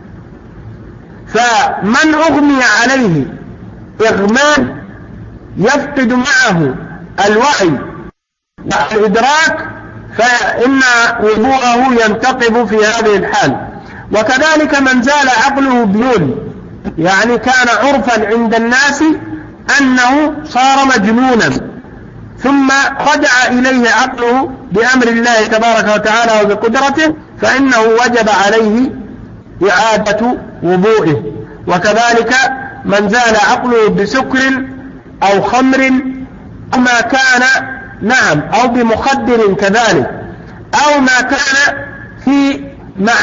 فمن أغمي عليه إغماء يفقد معه الوعي والإدراك فإن وضوءه ينتقض في هذه الحال. وكذلك من زال عقله بيون، يعني كان عرفا عند الناس أنه صار مجنونا ثم رجع إليه عقله بأمر الله تبارك وتعالى وبقدرته، فإنه وجب عليه إعادة وضوئه. وكذلك من زال عقله بسكر أو خمر أو ما كان أو بمخدر كذلك، أو ما كان في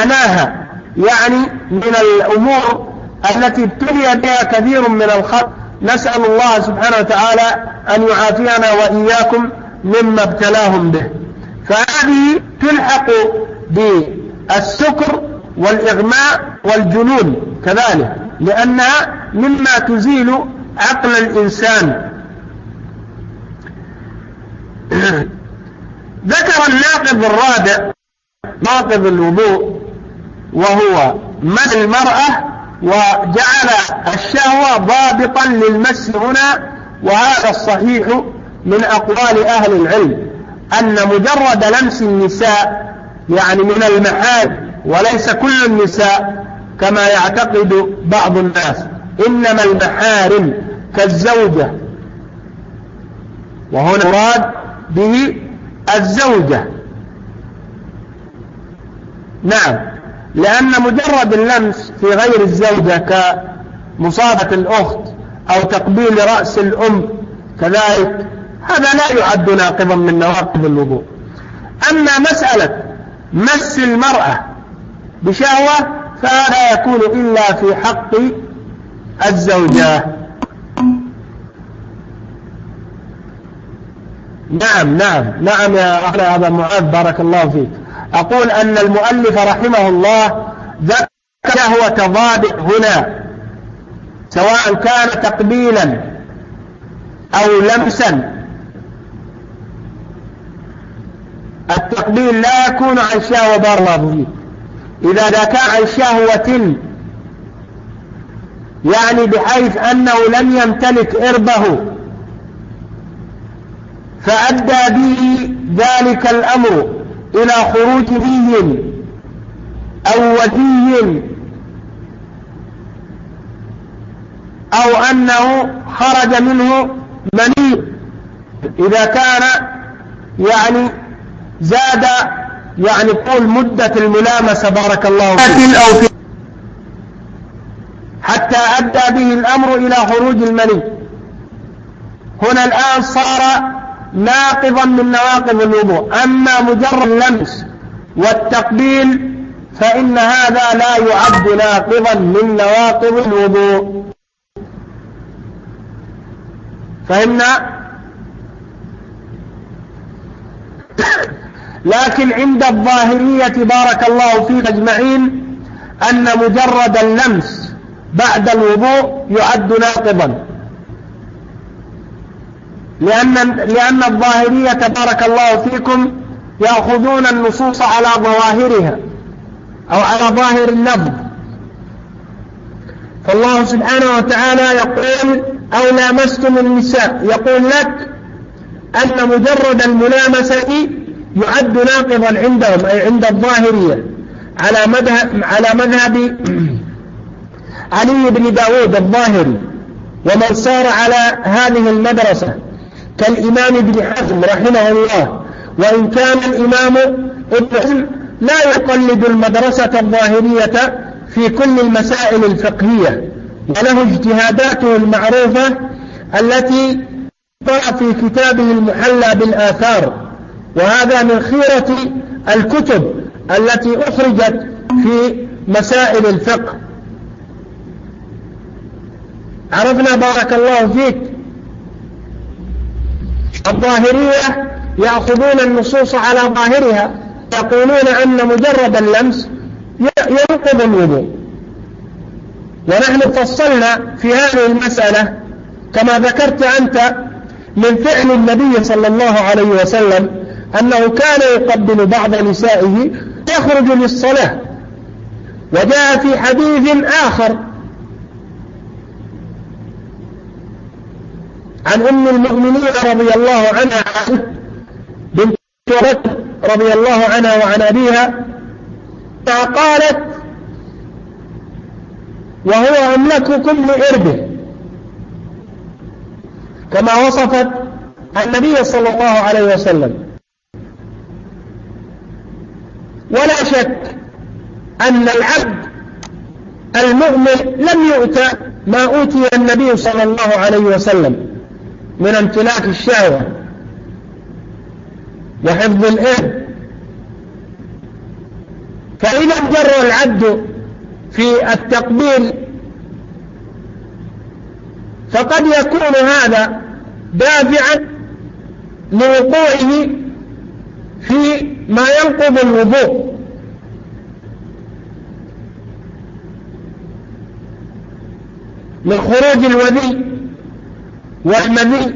معناها يعني من الأمور التي ابتلي بها كثير من الخلق نسأل الله سبحانه وتعالى أن يعافينا وإياكم مما ابتلاهم به. فهذه تلحق بالسكر والإغماء والجنون كذلك، لأنها مما تزيل عقل الإنسان. ذكر الناقض الرابع ناقض الوضوء، وهو مس المرأة، وجعل الشهوة ضابطا للمس هنا. وهذا الصحيح من أقوال أهل العلم، أن مجرد لمس النساء يعني من المحارم، وليس كل النساء كما يعتقد بعض الناس، إنما المحارم كالزوجة، وهنا مراد به الزوجة. نعم، لأن مجرد اللمس في غير الزوجة كمصافحة الأخت أو تقبيل رأس الأم كذلك، هذا لا يعد ناقضا من نواقض الوضوء. أما مسألة مس المرأة بشهوة فلا يكون إلا في حق الزوجة. نعم يا أخي أبا معاذ، بارك الله فيك. أقول أن المؤلف رحمه الله ذكر شهوة ضابط هنا، سواء كان تقبيلا أو لمسا. التقبيل لا يكون عن شهوة، بارك الله فيك، إذا كان عن شهوة يعني بحيث أنه لم يمتلك إربه فأدى به ذلك الأمر إلى خروج ذي أو ودي، أو أنه خرج منه مني، إذا كان يعني زاد يعني طول مدة الملامسة بارك الله فيك، حتى أدى به الأمر إلى خروج المني. هنا الآن صار ناقضا من نواقض الوضوء. أما مجرد اللمس والتقبيل فإن هذا لا يعد ناقضا من نواقض الوضوء. فهمنا؟ لكن عند الظاهرية بارك الله فيك أجمعين أن مجرد اللمس بعد الوضوء يعد ناقضا، لأن الظاهرية بارك الله فيكم يأخذون النصوص على ظواهرها أو على ظاهر اللفظ. فالله سبحانه وتعالى يقول أو لامستم النساء، يقول لك أن مجرد الملامسة يعد ناقضا عندهم، أي عند الظاهرية، على مذهب علي بن داود الظاهري ومن صار على هذه المدرسة كالإمام ابن حزم رحمه الله. وإن كان الإمام ابن حزم لا يقلد المدرسة الظاهرية في كل المسائل الفقهية، وله اجتهاداته المعروفة التي طلع في كتابه المحلى بالآثار، وهذا من خيرة الكتب التي أخرجت في مسائل الفقه. عرفنا بارك الله فيك؟ الظاهرية يأخذون النصوص على ظاهرها، يقولون أن مجرد اللمس ينقض الوضوء. ونحن فصلنا في هذه المسألة كما ذكرت أنت من فعل النبي صلى الله عليه وسلم أنه كان يقبل بعض نسائه يخرج للصلاة. وجاء في حديث آخر عن أم المؤمنين رضي الله عنها بنت بكر رضي الله عنها وعن أبيها، قالت وهو أملككم لإربه، كما وصفت النبي صلى الله عليه وسلم. ولا شك أن العبد المؤمن لم يؤتى ما أوتي النبي صلى الله عليه وسلم من امتلاك الشهوة وحفظ الإرب. فإذا جر العبد في التقبيل فقد يكون هذا دافعا لوقوعه في ما ينقض الوضوء، من خروج الودي والمذي،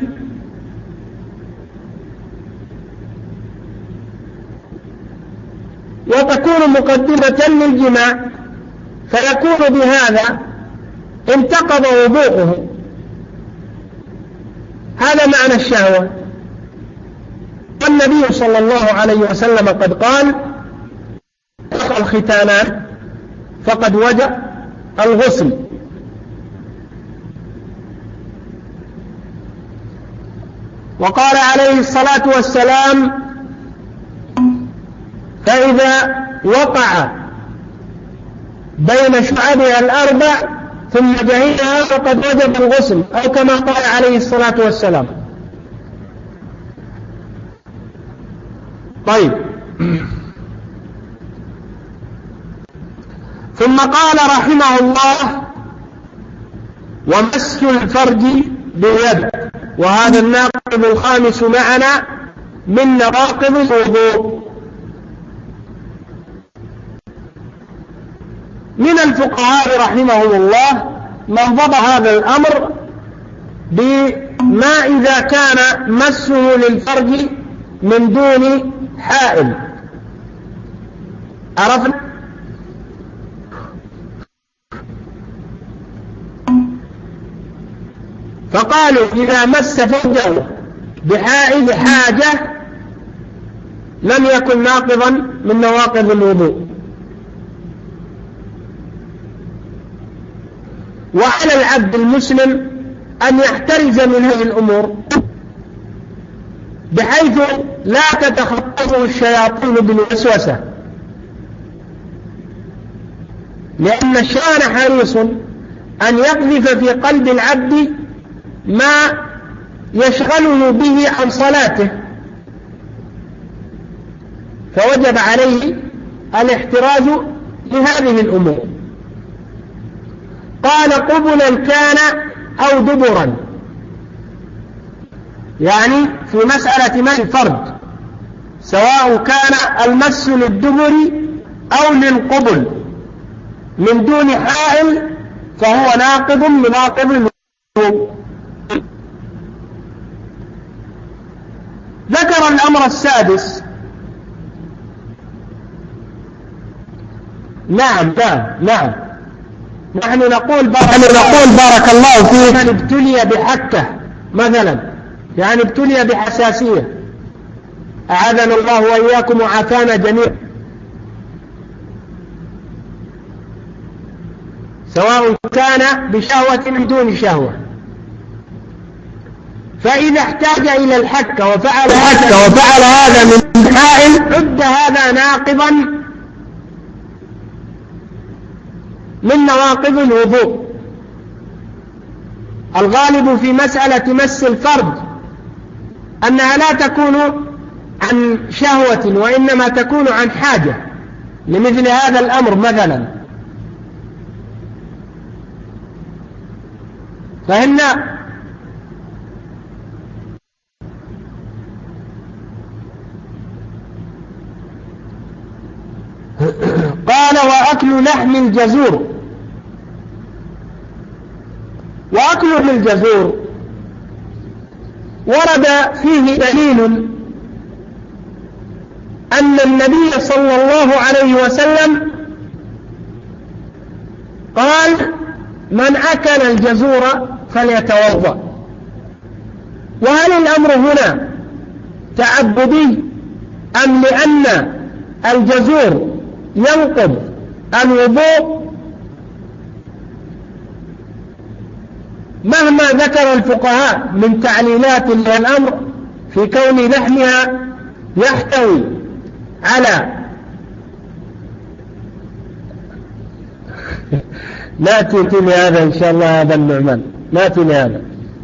وتكون مقدمة للجماع، فيكون بهذا انتقض وضوءه. هذا معنى الشهوة. والنبي صلى الله عليه وسلم قد قال: التقى الختانان فقد وجب الغسل. وقال عليه الصلاة والسلام: فإذا وقع بين شعبها الأربع ثم جهينها فقد وجب الغسل، أو كما قال عليه الصلاة والسلام. طيب، ثم قال رحمه الله: ومس الفرج باليد، وهذا الناقض الخامس معنا من نواقض الوضوء. من الفقهاء رحمهم الله من ضبط هذا الأمر بما إذا كان مسه للفرج من دون حائل. عرفنا؟ فقالوا إذا مس فرجه بحائل حاجة لم يكن ناقضا من نواقض الوضوء. وعلى العبد المسلم أن يحترز من هذه الأمور بحيث لا تتخطفه الشياطين بالوسوسة، لأن الشيطان حريص أن يقذف في قلب العبد ما يشغله به عن صلاته، فوجب عليه الاحتراز لهذه الأمور. قال: قبلا كان أو دبرا، يعني في مسألة مس الفرج سواء كان المس للدبر أو للقبل من دون حائل فهو ناقض من نواقض الوضوء. ذكر الأمر السادس. نعم نحن نقول بارك الله فيك من ابتلي بحكة مثلا، يعني ابتلي بحساسية، أعاذنا الله وإياكم وعافانا جميعا، سواء كان بشهوة من دون شهوة، فإذا احتاج إلى الحكة وفعل هذا من حائل عد هذا ناقضا من نواقض الوضوء. الغالب في مسألة مس الفرج أنها لا تكون عن شهوة وإنما تكون عن حاجة لمثل هذا الأمر مثلا، فهمنا؟ قال: وأكل لحم الجزور. وأكل لحم الجزور ورد فيه دليل أن النبي صلى الله عليه وسلم قال: من أكل الجزور فليتوضأ. وهل الأمر هنا تعبدي أم لأن الجزور ينقض الوضوء؟ مهما ذكر الفقهاء من تعليلات للأمر في كون لحمها يحتوي على نأتي هذا إن شاء الله، هذا النعمان نأتي هذا.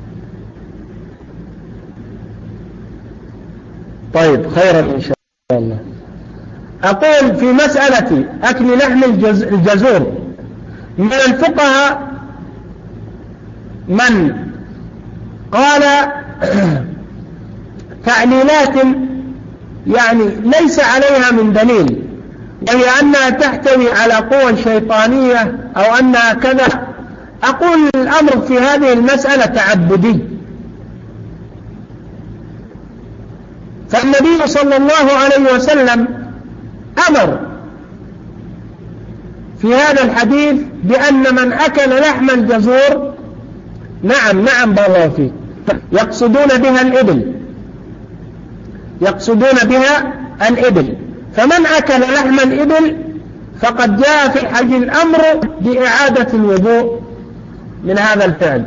طيب، خيرا إن شاء الله. أقول في مسألة أكل لحم الجزور من الفقهاء من قال تعليلات يعني ليس عليها من دليل، وهي أنها تحتوي على قوى شيطانية أو أنها كذا. أقول الأمر في هذه المسألة تعبدي، فالنبي صلى الله عليه وسلم أمر في هذا الحديث بأن من أكل لحم الجزور، نعم بالله فيه، يقصدون بها الإبل، فمن أكل لحم الإبل فقد جاء في الحديث الأمر بإعادة الوضوء من هذا الفعل.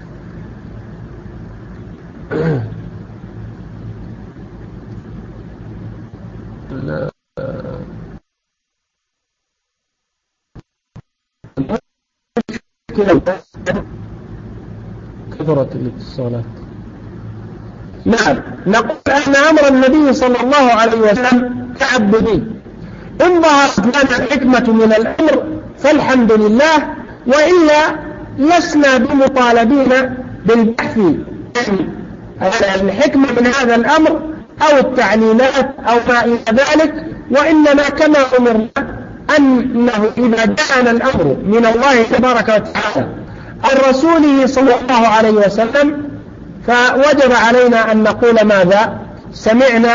كثرت الاتصالات. نعم، نقول أن أمر النبي صلى الله عليه وسلم تعبدي، إن ظهرت لنا الحكمة من الأمر فالحمد لله، وإلا لسنا بمطالبين بالبحث عن الحكمة من هذا الأمر أو التعليلات أو ما إلى ذلك، وإنما كما أمرنا أنه إذا جاءنا الأمر من الله تبارك وتعالى عن رسوله صلى الله عليه وسلم فوجب علينا أن نقول ماذا؟ سمعنا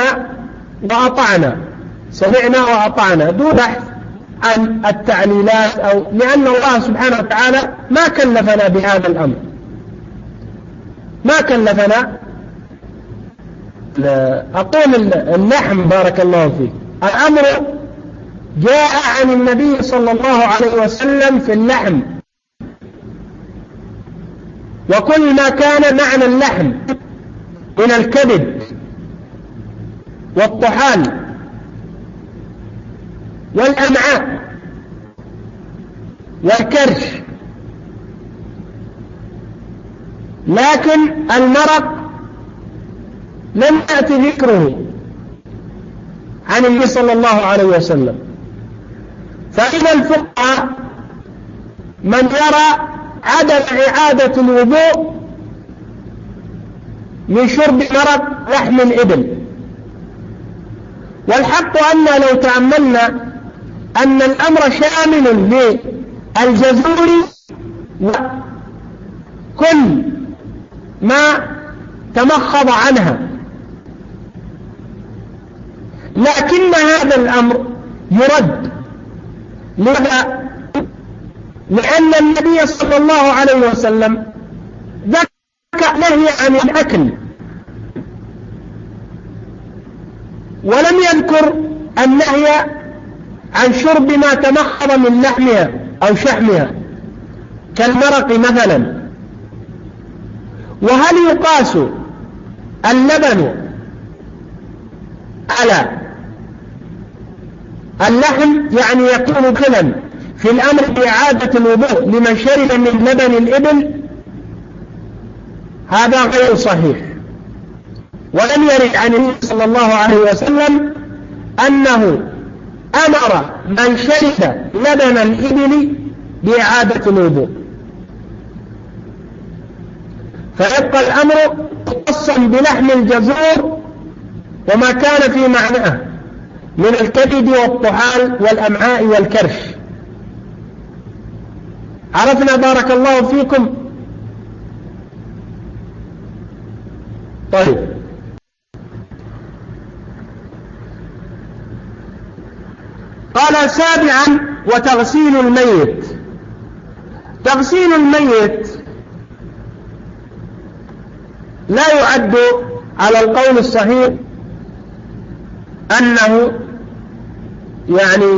وأطعنا دون بحث عن التعليلات، أو لأن الله سبحانه وتعالى ما كلفنا بهذا الأمر، ما كلفنا. أقول اللحم بارك الله فيك، الأمر جاء عن النبي صلى الله عليه وسلم في اللحم، وكل ما كان معنى اللحم من الكبد والطحال والأمعاء والكرش، لكن المرق لم يأتي ذكره عن النبي صلى الله عليه وسلم. فإن الفقهاء من يرى عدم إعادة الوضوء من شرب مرق لحم الإبل، والحق أن لو تأملنا أن الأمر شامل للجزور وكل ما تمخض عنها، لكن هذا الأمر يرد. لماذا؟ لأن النبي صلى الله عليه وسلم ذكر نهي عن الأكل، ولم يذكر النهي عن شرب ما تمخض من لحمها أو شحمها كالمرق مثلا. وهل يقاس اللبن على اللحم؟ يعني يكون كلا في الأمر بإعادة الوضوء لمن شرب من لبن الإبل؟ هذا غير صحيح، ولم يرد عن النبي صلى الله عليه وسلم أنه أمر من شرب لبن الإبل بإعادة الوضوء. فيبقى الأمر خاصا بلحم الجزور وما كان في معناه من الكبد والطحال والأمعاء والكرش. عرفنا بارك الله فيكم؟ طيب، قال سابعا: وتغسيل الميت. تغسيل الميت لا يعد على القول الصحيح أنه يعني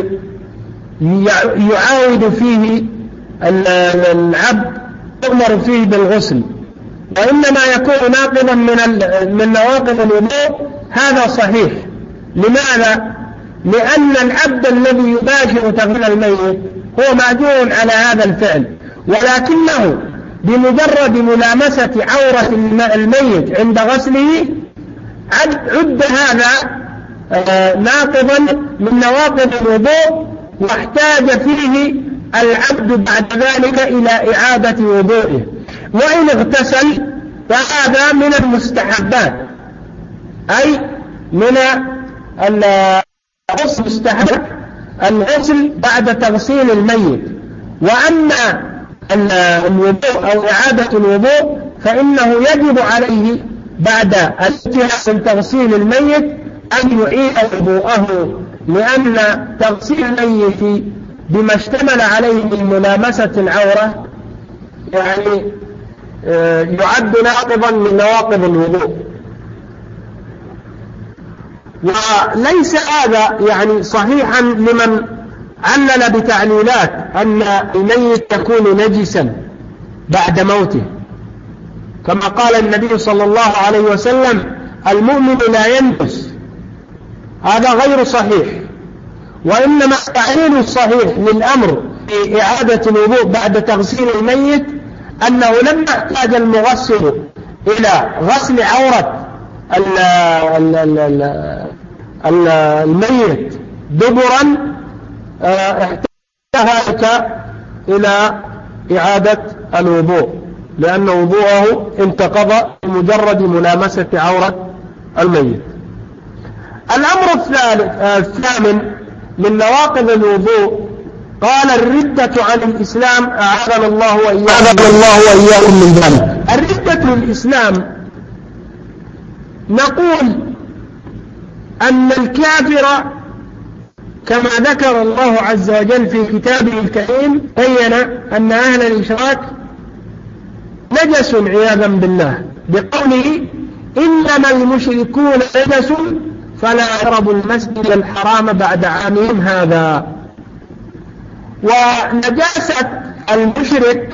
يعاود فيه العبد، يؤمر فيه بالغسل، وإنما يكون ناقضا من نواقض الوضوء. هذا صحيح. لماذا؟ لأن العبد الذي يباشر تغسيل الميت هو مأجور على هذا الفعل، ولكنه بمجرد ملامسة عورة الميت عند غسله عد هذا ناقضا من نواقض الوضوء، واحتاج فيه العبد بعد ذلك إلى إعادة وضوئه. وإن اغتسل فهذا من المستحبات، أي من المستحب الغسل بعد تغسيل الميت. وأما الوضوء أو إعادة الوضوء فإنه يجب عليه بعد الانتهاء من تغسيل الميت أن يعيد وضوءه، لأن تغسيل الميت بما اشتمل عليه من ملامسة العورة يعني يعد ناقضا من نواقض الوضوء. وليس هذا يعني صحيحا لمن علل بتعليلات أن الميت يكون نجسا بعد موته، كما قال النبي صلى الله عليه وسلم: المؤمن لا ينجس. هذا غير صحيح، وإنما التعليل الصحيح للأمر في إعادة الوضوء بعد تغسيل الميت أنه لما احتاج المغسل إلى غسل عورة الميت دبرا احتاج إلى إعادة الوضوء، لأن وضوءه انتقض بمجرد ملامسة عورة الميت. الأمر الثامن من نواقض الوضوء قال: الردة عن الإسلام، أعاذنا الله وإياكم من ذلك. الردة من الإسلام نقول أن الكافر كما ذكر الله عز وجل في كتابه الكريم بين أن أهل الإشراك نجس عياذا بالله بقوله: إنما المشركون نجس فلا يقربوا المسجد الحرام بعد عامهم هذا. ونجاسة المشرك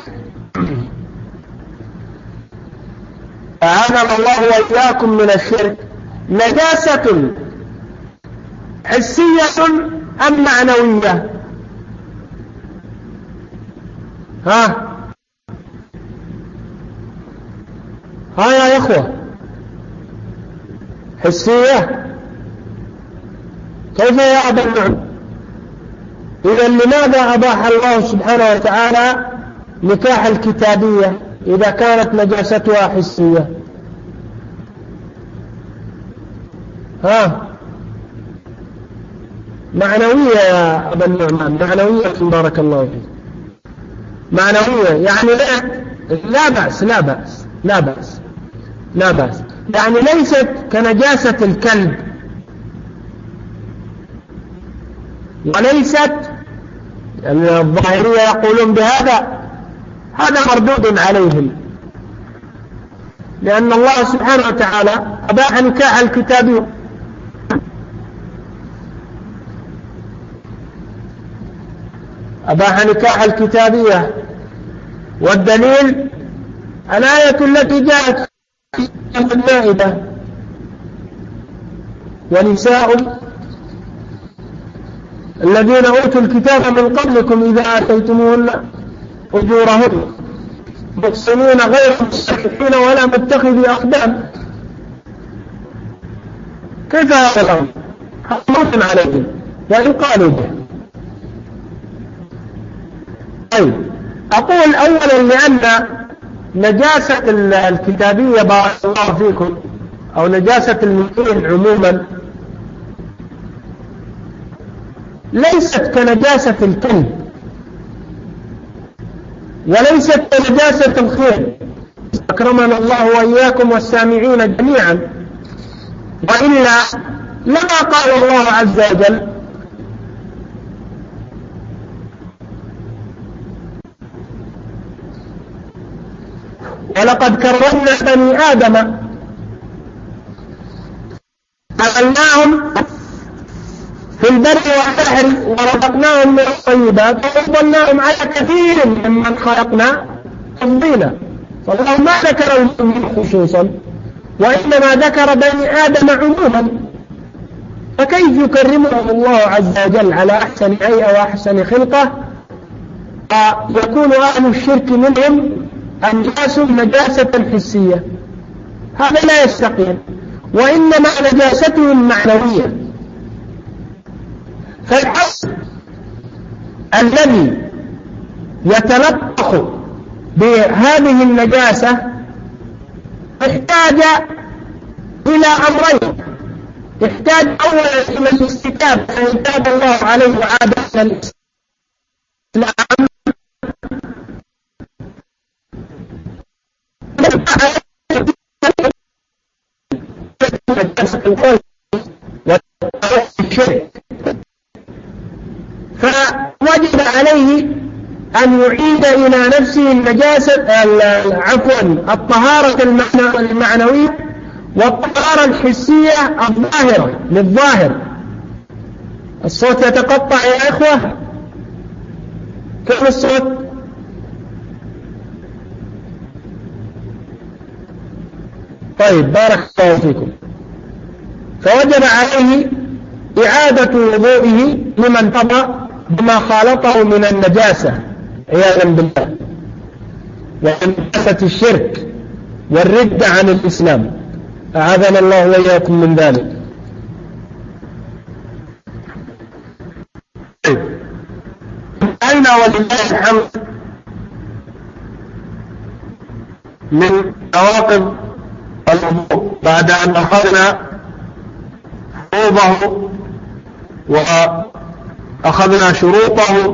أعاذنا الله وإياكم من الشرك نجاسة حسية أم معنوية؟ يا إخوة، حسية؟ كيف يا أبا النعم؟ إذن لماذا أباح الله سبحانه وتعالى نكاح الكتابية إذا كانت نجاستها حسية؟ معنوية يا أبا النعمان، معنوية بارك الله فيك، معنوية يعني لا بأس، يعني ليست كنجاسة الكلب، وليست الظاهرية يقولون بهذا، هذا مردود عليهم، لأن الله سبحانه وتعالى أباح نكاح الكتابية. أباح نكاح الكتابية، والدليل الآية التي جاءت في المائدة: ونساء الذين أوتوا الكتاب من قبلكم إذا آتيتموهن أجورهن محصنين غير مسافحين ولا متخذي أخدان. كيف هذا الأمر؟ حرام عليهم وإن قالوا به. طيب، أقول أولا لأن نجاسة الكتابية بارك الله فيكم أو نجاسة المؤمنين عموما ليست كنجاسة الكلب، وليست كنجاسة الخيل، أكرمنا الله وإياكم والسامعين جميعا، وإلا لما قال الله عز وجل: ولقد كرمنا بني آدم حملناهم في البر والبحر ورزقناهم من الطيبات وفضلناهم على كثير ممن خلقنا تفضيلا. فالله ما ذكر المؤمنين خصوصا، وإنما ذكر بني آدم عموما، فكيف يكرمهم الله عز وجل على أحسن هيئة وأحسن خلقة ويكون أهل الشرك منهم الناس نجاسة حسية؟ هذا لا يستقيم، وإنما نجاستهم معنوية. فالحس الذي يتلطخ بهذه النجاسة احتاج إلى أمرين. احتاج أولا إلى الاستتابة أن تاب الله عليه وعاد إلى الإسلام، فوجب عليه أن يعيد إلى نفسه الطهارة المعنوية والطهارة الحسية الظاهرة للظاهر. الصوت يتقطع يا إخوة، كم الصوت؟ طيب بارك الله فيكم. فوجب عليه إعادة وضوئه لمن تضع بما خالطه من النجاسة عياذا بالله، ومن نجاسة الشرك والردة عن الإسلام، أعاذنا الله وإياكم من ذلك. أين ولله الحمد من نواقض الوضوء بعد أن أخذنا فروضه وأخذنا شروطه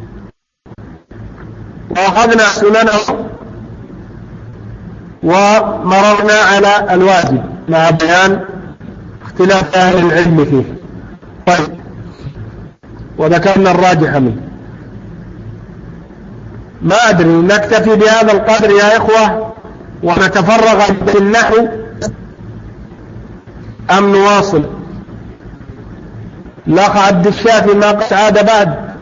وأخذنا سننه ومررنا على الواجب مع بيان اختلاف أهل العلم فيه. طيب، وذكرنا الراجح منه. ما أدري نكتفي بهذا القدر يا إخوة ونتفرغ في النحو أم نواصل؟ الأخ عبد الشافي ما قد عاد بعد.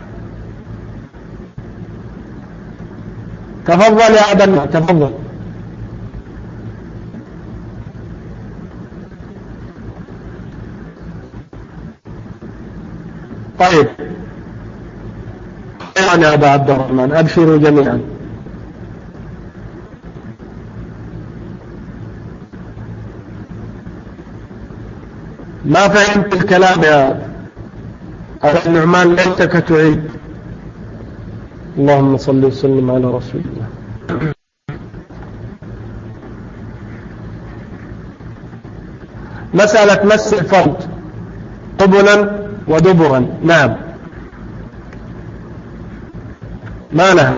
تفضل يا عبد الله، تفضل. طيب يا أبا عبد الرحمن، أبشروا جميعا. ما فهمت الكلام يا أبا النعمان، ليتك تعيد. اللهم صل وسلم على رسول الله. مسألة مس الفرج قبلا ودبرا، نعم، ما لها.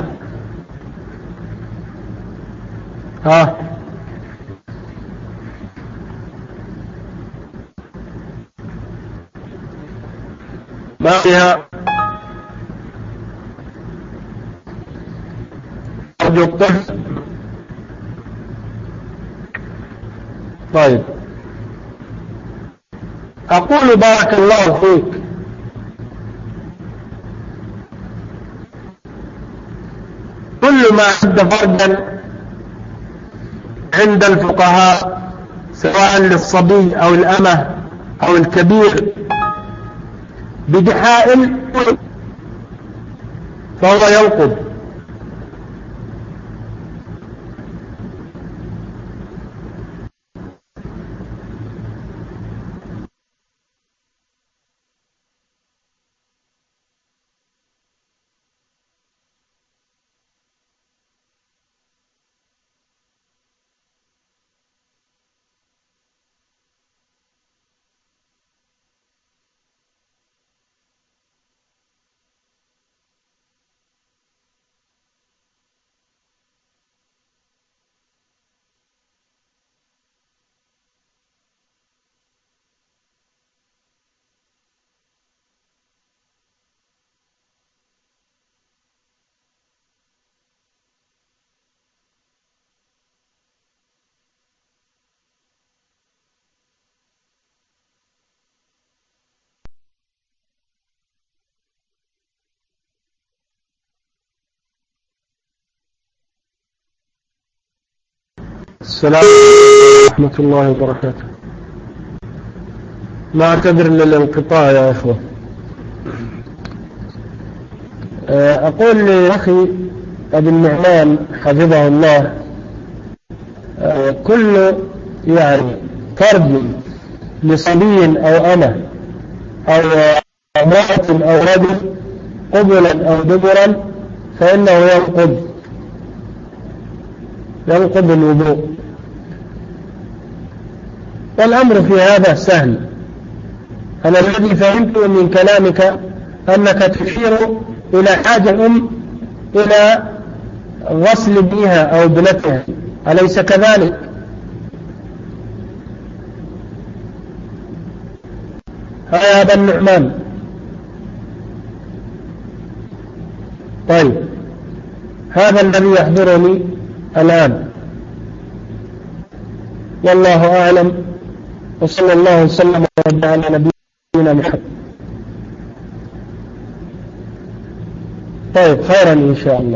ما فيها أرجو الطفل. طيب، أقول بارك الله فيك، كل ما عد فردا عند الفقهاء سواء للصبي أو الأمة أو الكبير بدحائل فهو ينقض. السلام عليكم ورحمة الله وبركاته. ما أعتذر للانقطاع يا إخوة. أقول لأخي أبي النعمان حفظه الله، كل فرد لصبي أو أمة أو امرأة أو رجل قبلا أو دبرا فإنه ينقض الوضوء. والأمر في هذا سهل. أنا الذي فهمته من كلامك أنك تشير إلى حاجة الأم إلى غسل ابنها أو ابنتها، أليس كذلك؟ هذا النعمان. طيب، هذا الذي يحضرني الآن، والله أعلم، وصلى الله وسلم وبارك على نبينا محمد. طيب، خيرا إن شاء الله.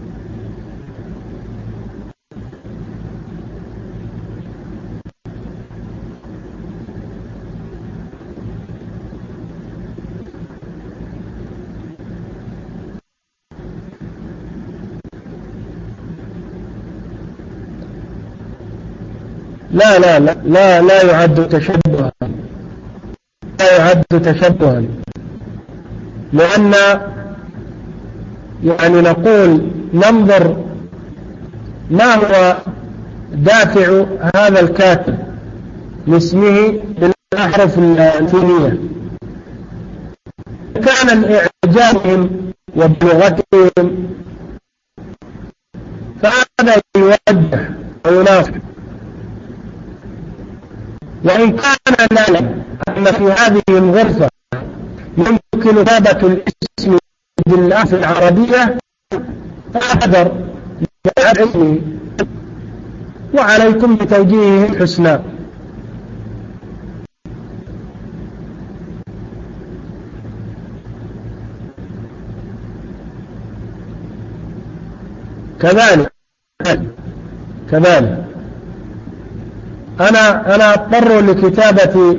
لا لا لا لا لا يعد تشبها، لا يعد تشبها، لأن يعني نقول ننظر ما هو دافع هذا الكاتب لاسمه بالأحرف اللاتينية. كان إعجابهم وبلغتهم فهذا يوجه ويناصح، وإن كان نعلم أن في هذه الغرفة يمكن كتابة الاسم بالأحرف العربية فأحذر لعلمي، وعليكم بتوجيهه الحسنى. كذلك أنا أضطر لكتابة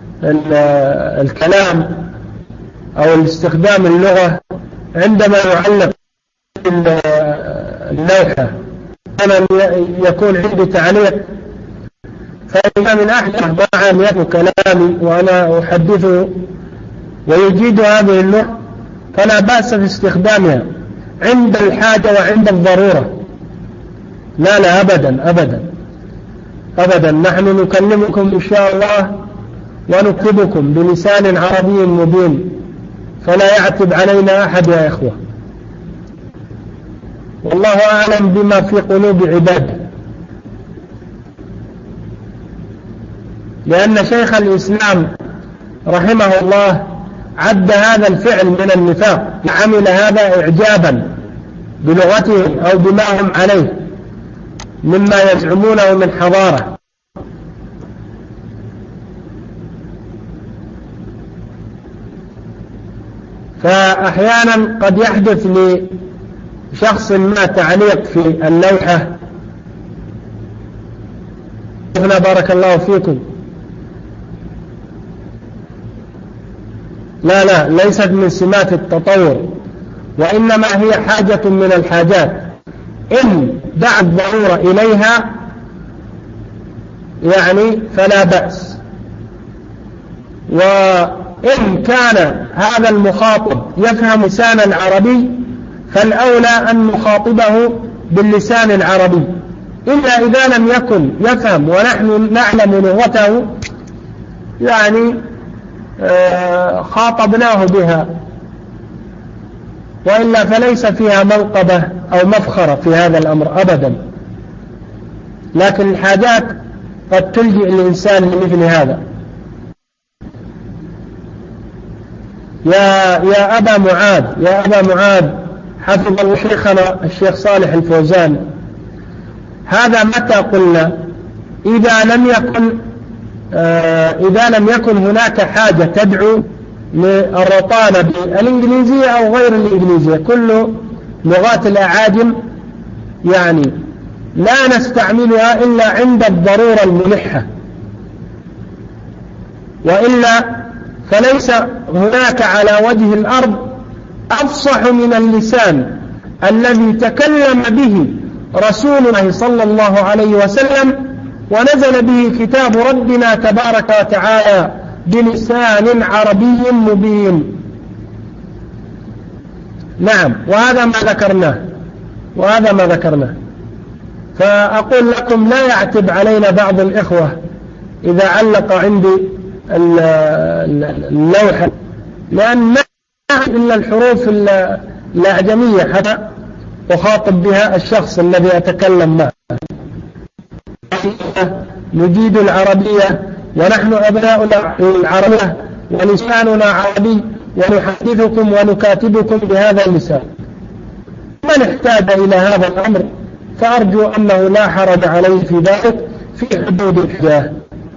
الكلام أو الاستخدام اللغة عندما يعلق اللوحة. أنا يكون عندي تعليق، فإذا من أحد مع أن يكون كلامي وأنا أحدثه ويجيد هذه اللغة فلا بأس في استخدامها عند الحاجة وعند الضرورة. لا أبدا أبدا أبدا، نحن نكلمكم إن شاء الله ونكتبكم بلسان عربي مبين، فلا يعتب علينا أحد يا إخوة، والله أعلم بما في قلوب عباده. لأن شيخ الإسلام رحمه الله عد هذا الفعل من النفاق، عمل هذا إعجابا بلغتهم أو بما هم عليه مما يزعمونه من حضارة. فأحيانا قد يحدث لشخص ما تعليق في اللوحة. هنا بارك الله فيكم. لا ليست من سمات التطور، وإنما هي حاجة من الحاجات إن دعت ضرورة إليها يعني فلا بأس. وإن كان هذا المخاطب يفهم لسان العربي فالأولى أن نخاطبه باللسان العربي، إلا إذا لم يكن يفهم ونحن نعلم لغته يعني خاطبناه بها، وإلا فليس فيها منقبة أو مفخرة في هذا الأمر أبدا. لكن الحاجات قد تلجئ الإنسان لمثل هذا. يا أبا معاذ حفظ الله شيخنا الشيخ صالح الفوزان، هذا متى قلنا إذا لم يكن هناك حاجة تدعو للرطانة بالإنجليزية أو غير الإنجليزية. كل لغات الأعاجم يعني لا نستعملها إلا عند الضرورة الملحة، وإلا فليس هناك على وجه الأرض أفصح من اللسان الذي تكلم به رسول الله صلى الله عليه وسلم ونزل به كتاب ربنا تبارك وتعالى بلسان عربي مبين. نعم، وهذا ما ذكرناه. فأقول لكم لا يعتب علينا بعض الإخوة إذا علق عندي اللوحة، لأن ما إلا الحروف الأعجمية حتى أخاطب بها الشخص الذي أتكلم معه. نجيد العربية ونحن أبناء العربية ولساننا عربي ونحدثكم ونكاتبكم بهذا اللسان. من احتاج إلى هذا الأمر فأرجو أنه لا حرج عليه في ذلك في حدود الحياة.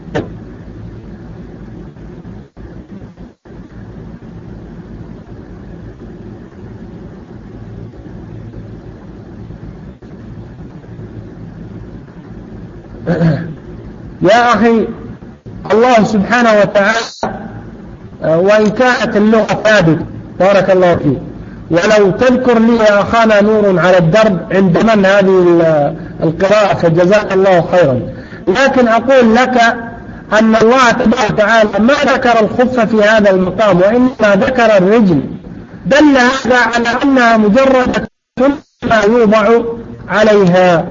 يا أخي، الله سبحانه وتعالى وإن كانت اللغة ثابتة بارك الله فيك، ولو تذكر لي يا أخانا نور على الدرب عند من هذه القراءة فجزاك الله خيرا، لكن أقول لك أن الله تبارك وتعالى ما ذكر الخف في هذا المقام وإنما ذكر الرجل، دل هذا على أنها مجرد ما يوضع عليها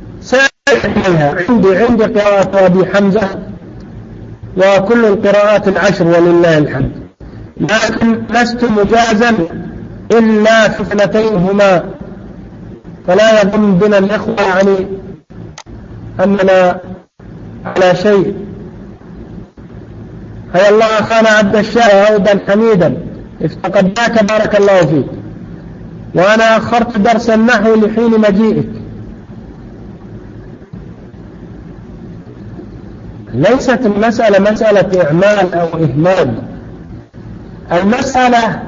عندي قراءة أبي حمزة وكل القراءات العشر ولله الحمد، لكن لست مجازا إلا في اثنتين هما، فلا يظن بنا الإخوة يعني أننا على شيء. هيا الله أخانا عبد الشاء عودا حميدا افتقدناك بارك الله فيك، وأنا أخرت درس النحو لحين مجيئك. ليست المسألة مسألة إعمال أو إهمال، المسألة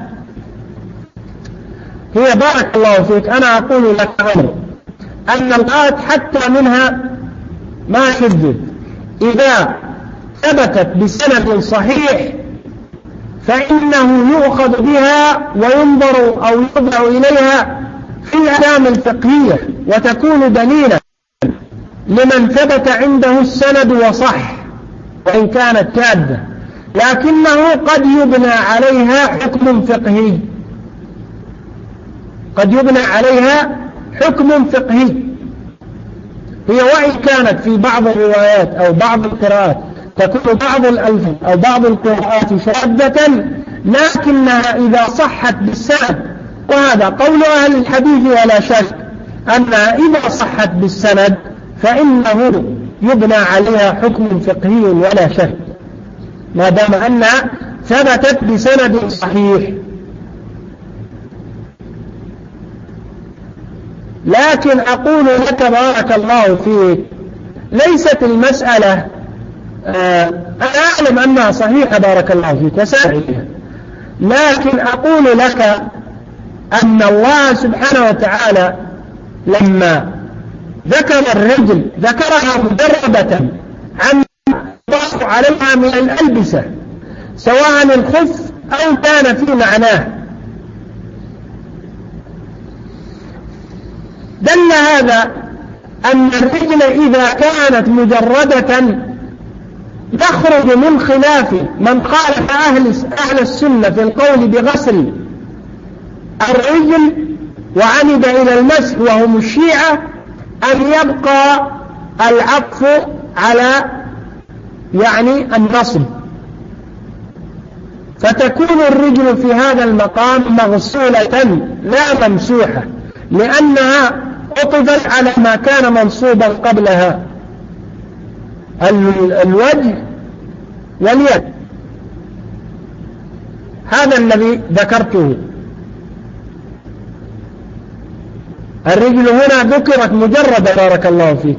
هي بارك الله فيك، أنا أقول لك أمر أن الآيات حتى منها ما كذب إذا ثبتت بسند صحيح فإنه يؤخذ بها وينظر أو يضع إليها في الأحكام الفقهية وتكون دليلا لمن ثبت عنده السند وصح وإن كانت كاذبة، لكنه قد يبنى عليها حكم فقهي، قد يبنى عليها حكم فقهي هي وإن كانت في بعض الروايات أو بعض القراءات تكون بعض الألفاظ أو بعض القراءات شاذة، لكنها إذا صحت بالسند، وهذا قول أهل الحديث ولا شك أنها إذا صحت بالسند فإنه يبنى عليها حكم فقهي ولا شك ما دام أنها ثبتت بسند صحيح. لكن أقول لك بارك الله فيك ليست المسألة أنا أعلم أنها صحيحة بارك الله فيك وسائلها، لكن أقول لك أن الله سبحانه وتعالى لما ذكر الرجل ذكرها مجردة عن يضاف عليها من الألبسة سواء الخف أو كان في معناه، دل هذا أن الرجل إذا كانت مجردة تخرج من خلاف من خالف أهل السنة في القول بغسل الرجل وعمد إلى المسح وهم الشيعة، أن يبقى العطف على يعني النصب، فتكون الرجل في هذا المقام مغسولة لا ممسوحة لأنها عطفت على ما كان منصوبا قبلها الوجه واليد. هذا الذي ذكرته. الرجل هنا ذكرت مجرد بارك الله فيك،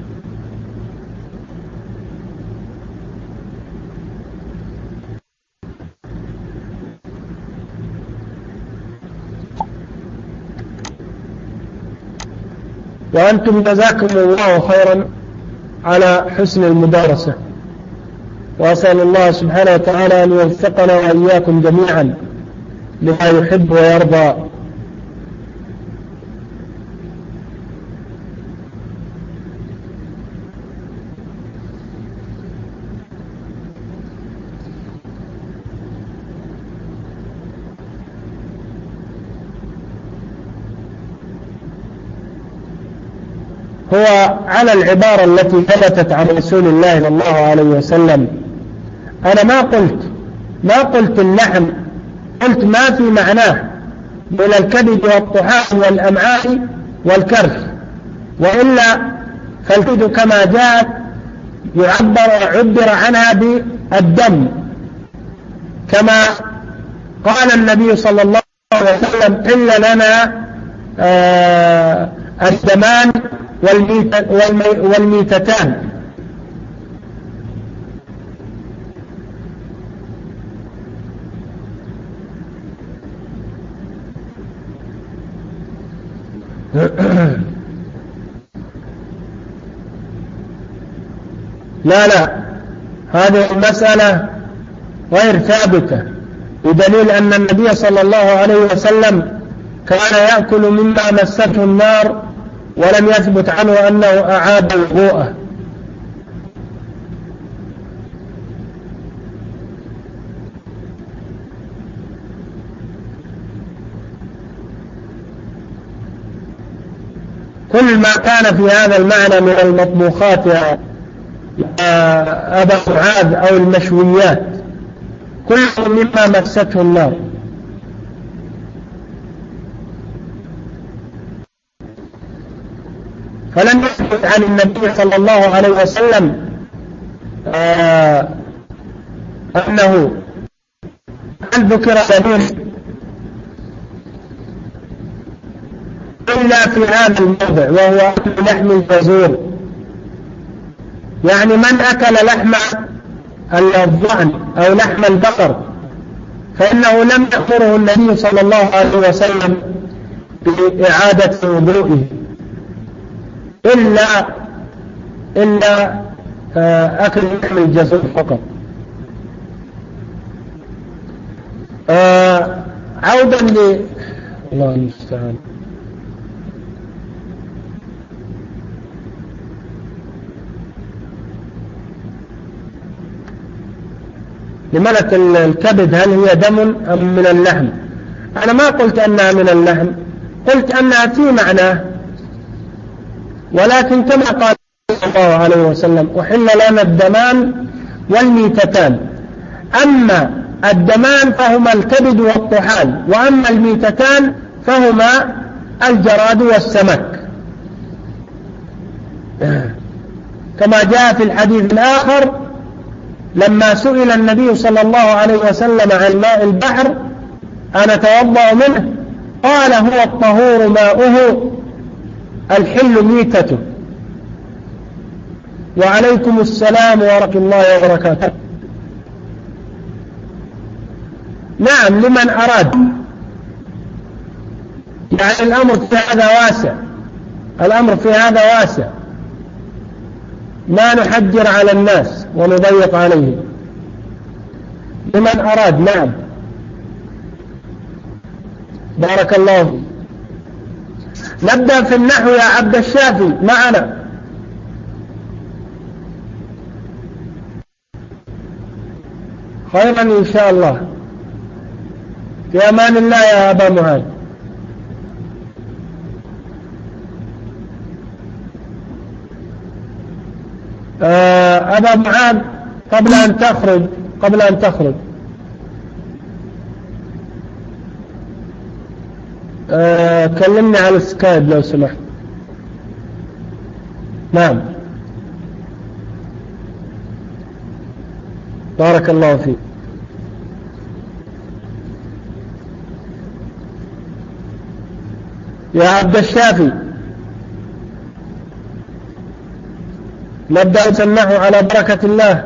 وأنتم جزاكم الله خيرا على حسن المدارسة، وأسأل الله سبحانه وتعالى أن يوفقنا وإياكم جميعا لما يحب ويرضى. هو على العبارة التي ثبتت عن رسول الله صلى الله عليه وسلم. أنا ما قلت اللحم، قلت ما في معناه من الكبد والطحال والأمعاء والكرش، وإلا فالكبد كما جاءت عبر عنها بالدم، كما قال النبي صلى الله عليه وسلم: إلا لنا الدمان والميتتان. لا، هذه المسألة غير ثابتة، بدليل أن النبي صلى الله عليه وسلم كان يأكل مما مسته النار، ولم يثبت عنه أنه أعاد وضوءه. كل ما كان في هذا المعنى من المطبوخات يا أبا معاذ أو المشويات كله مما مسته النار. فلم يثبت عن النبي صلى الله عليه وسلم أنه هل ذكر دليل إلا في هذا الموضع، وهو أكل لحم الجزور. يعني من أكل لحم الضأن أو لحم البقر فإنه لم يأمره النبي صلى الله عليه وسلم بإعادة وضوئه إلا أكل لحم الجزور فقط. عودا الله المستعان. لملك الكبد هل هي دم أم من اللحم؟ أنا ما قلت أنها من اللحم، قلت أنها في معناه، ولكن كما قال صلى الله عليه وسلم: أحل لنا الدمان والميتتان. أما الدمان فهما الكبد والطحال، وأما الميتتان فهما الجراد والسمك، كما جاء في الحديث الآخر لما سئل النبي صلى الله عليه وسلم عن ماء البحر: أنا أتوضأ منه؟ قال: هو الطهور ماؤه الحل ميتته. وعليكم السلام ورحمة الله وبركاته. نعم، لمن أراد. يعني الأمر في هذا واسع، الأمر في هذا واسع، ما نحجر على الناس ونضيق عليهم. لمن أراد. نعم، بارك الله فيك. نبدأ في النحو يا عبد الشافي معنا. خيرا إن شاء الله. في أمان الله يا أبا معاذ. أبا معاذ قبل أن تخرج كلمني على السكايب لو سمحت. نعم، بارك الله فيك. يا عبد الشافي نبدأ نسمعه على بركة الله.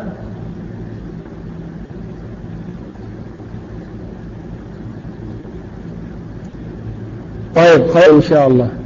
طيب، خير إن شاء الله.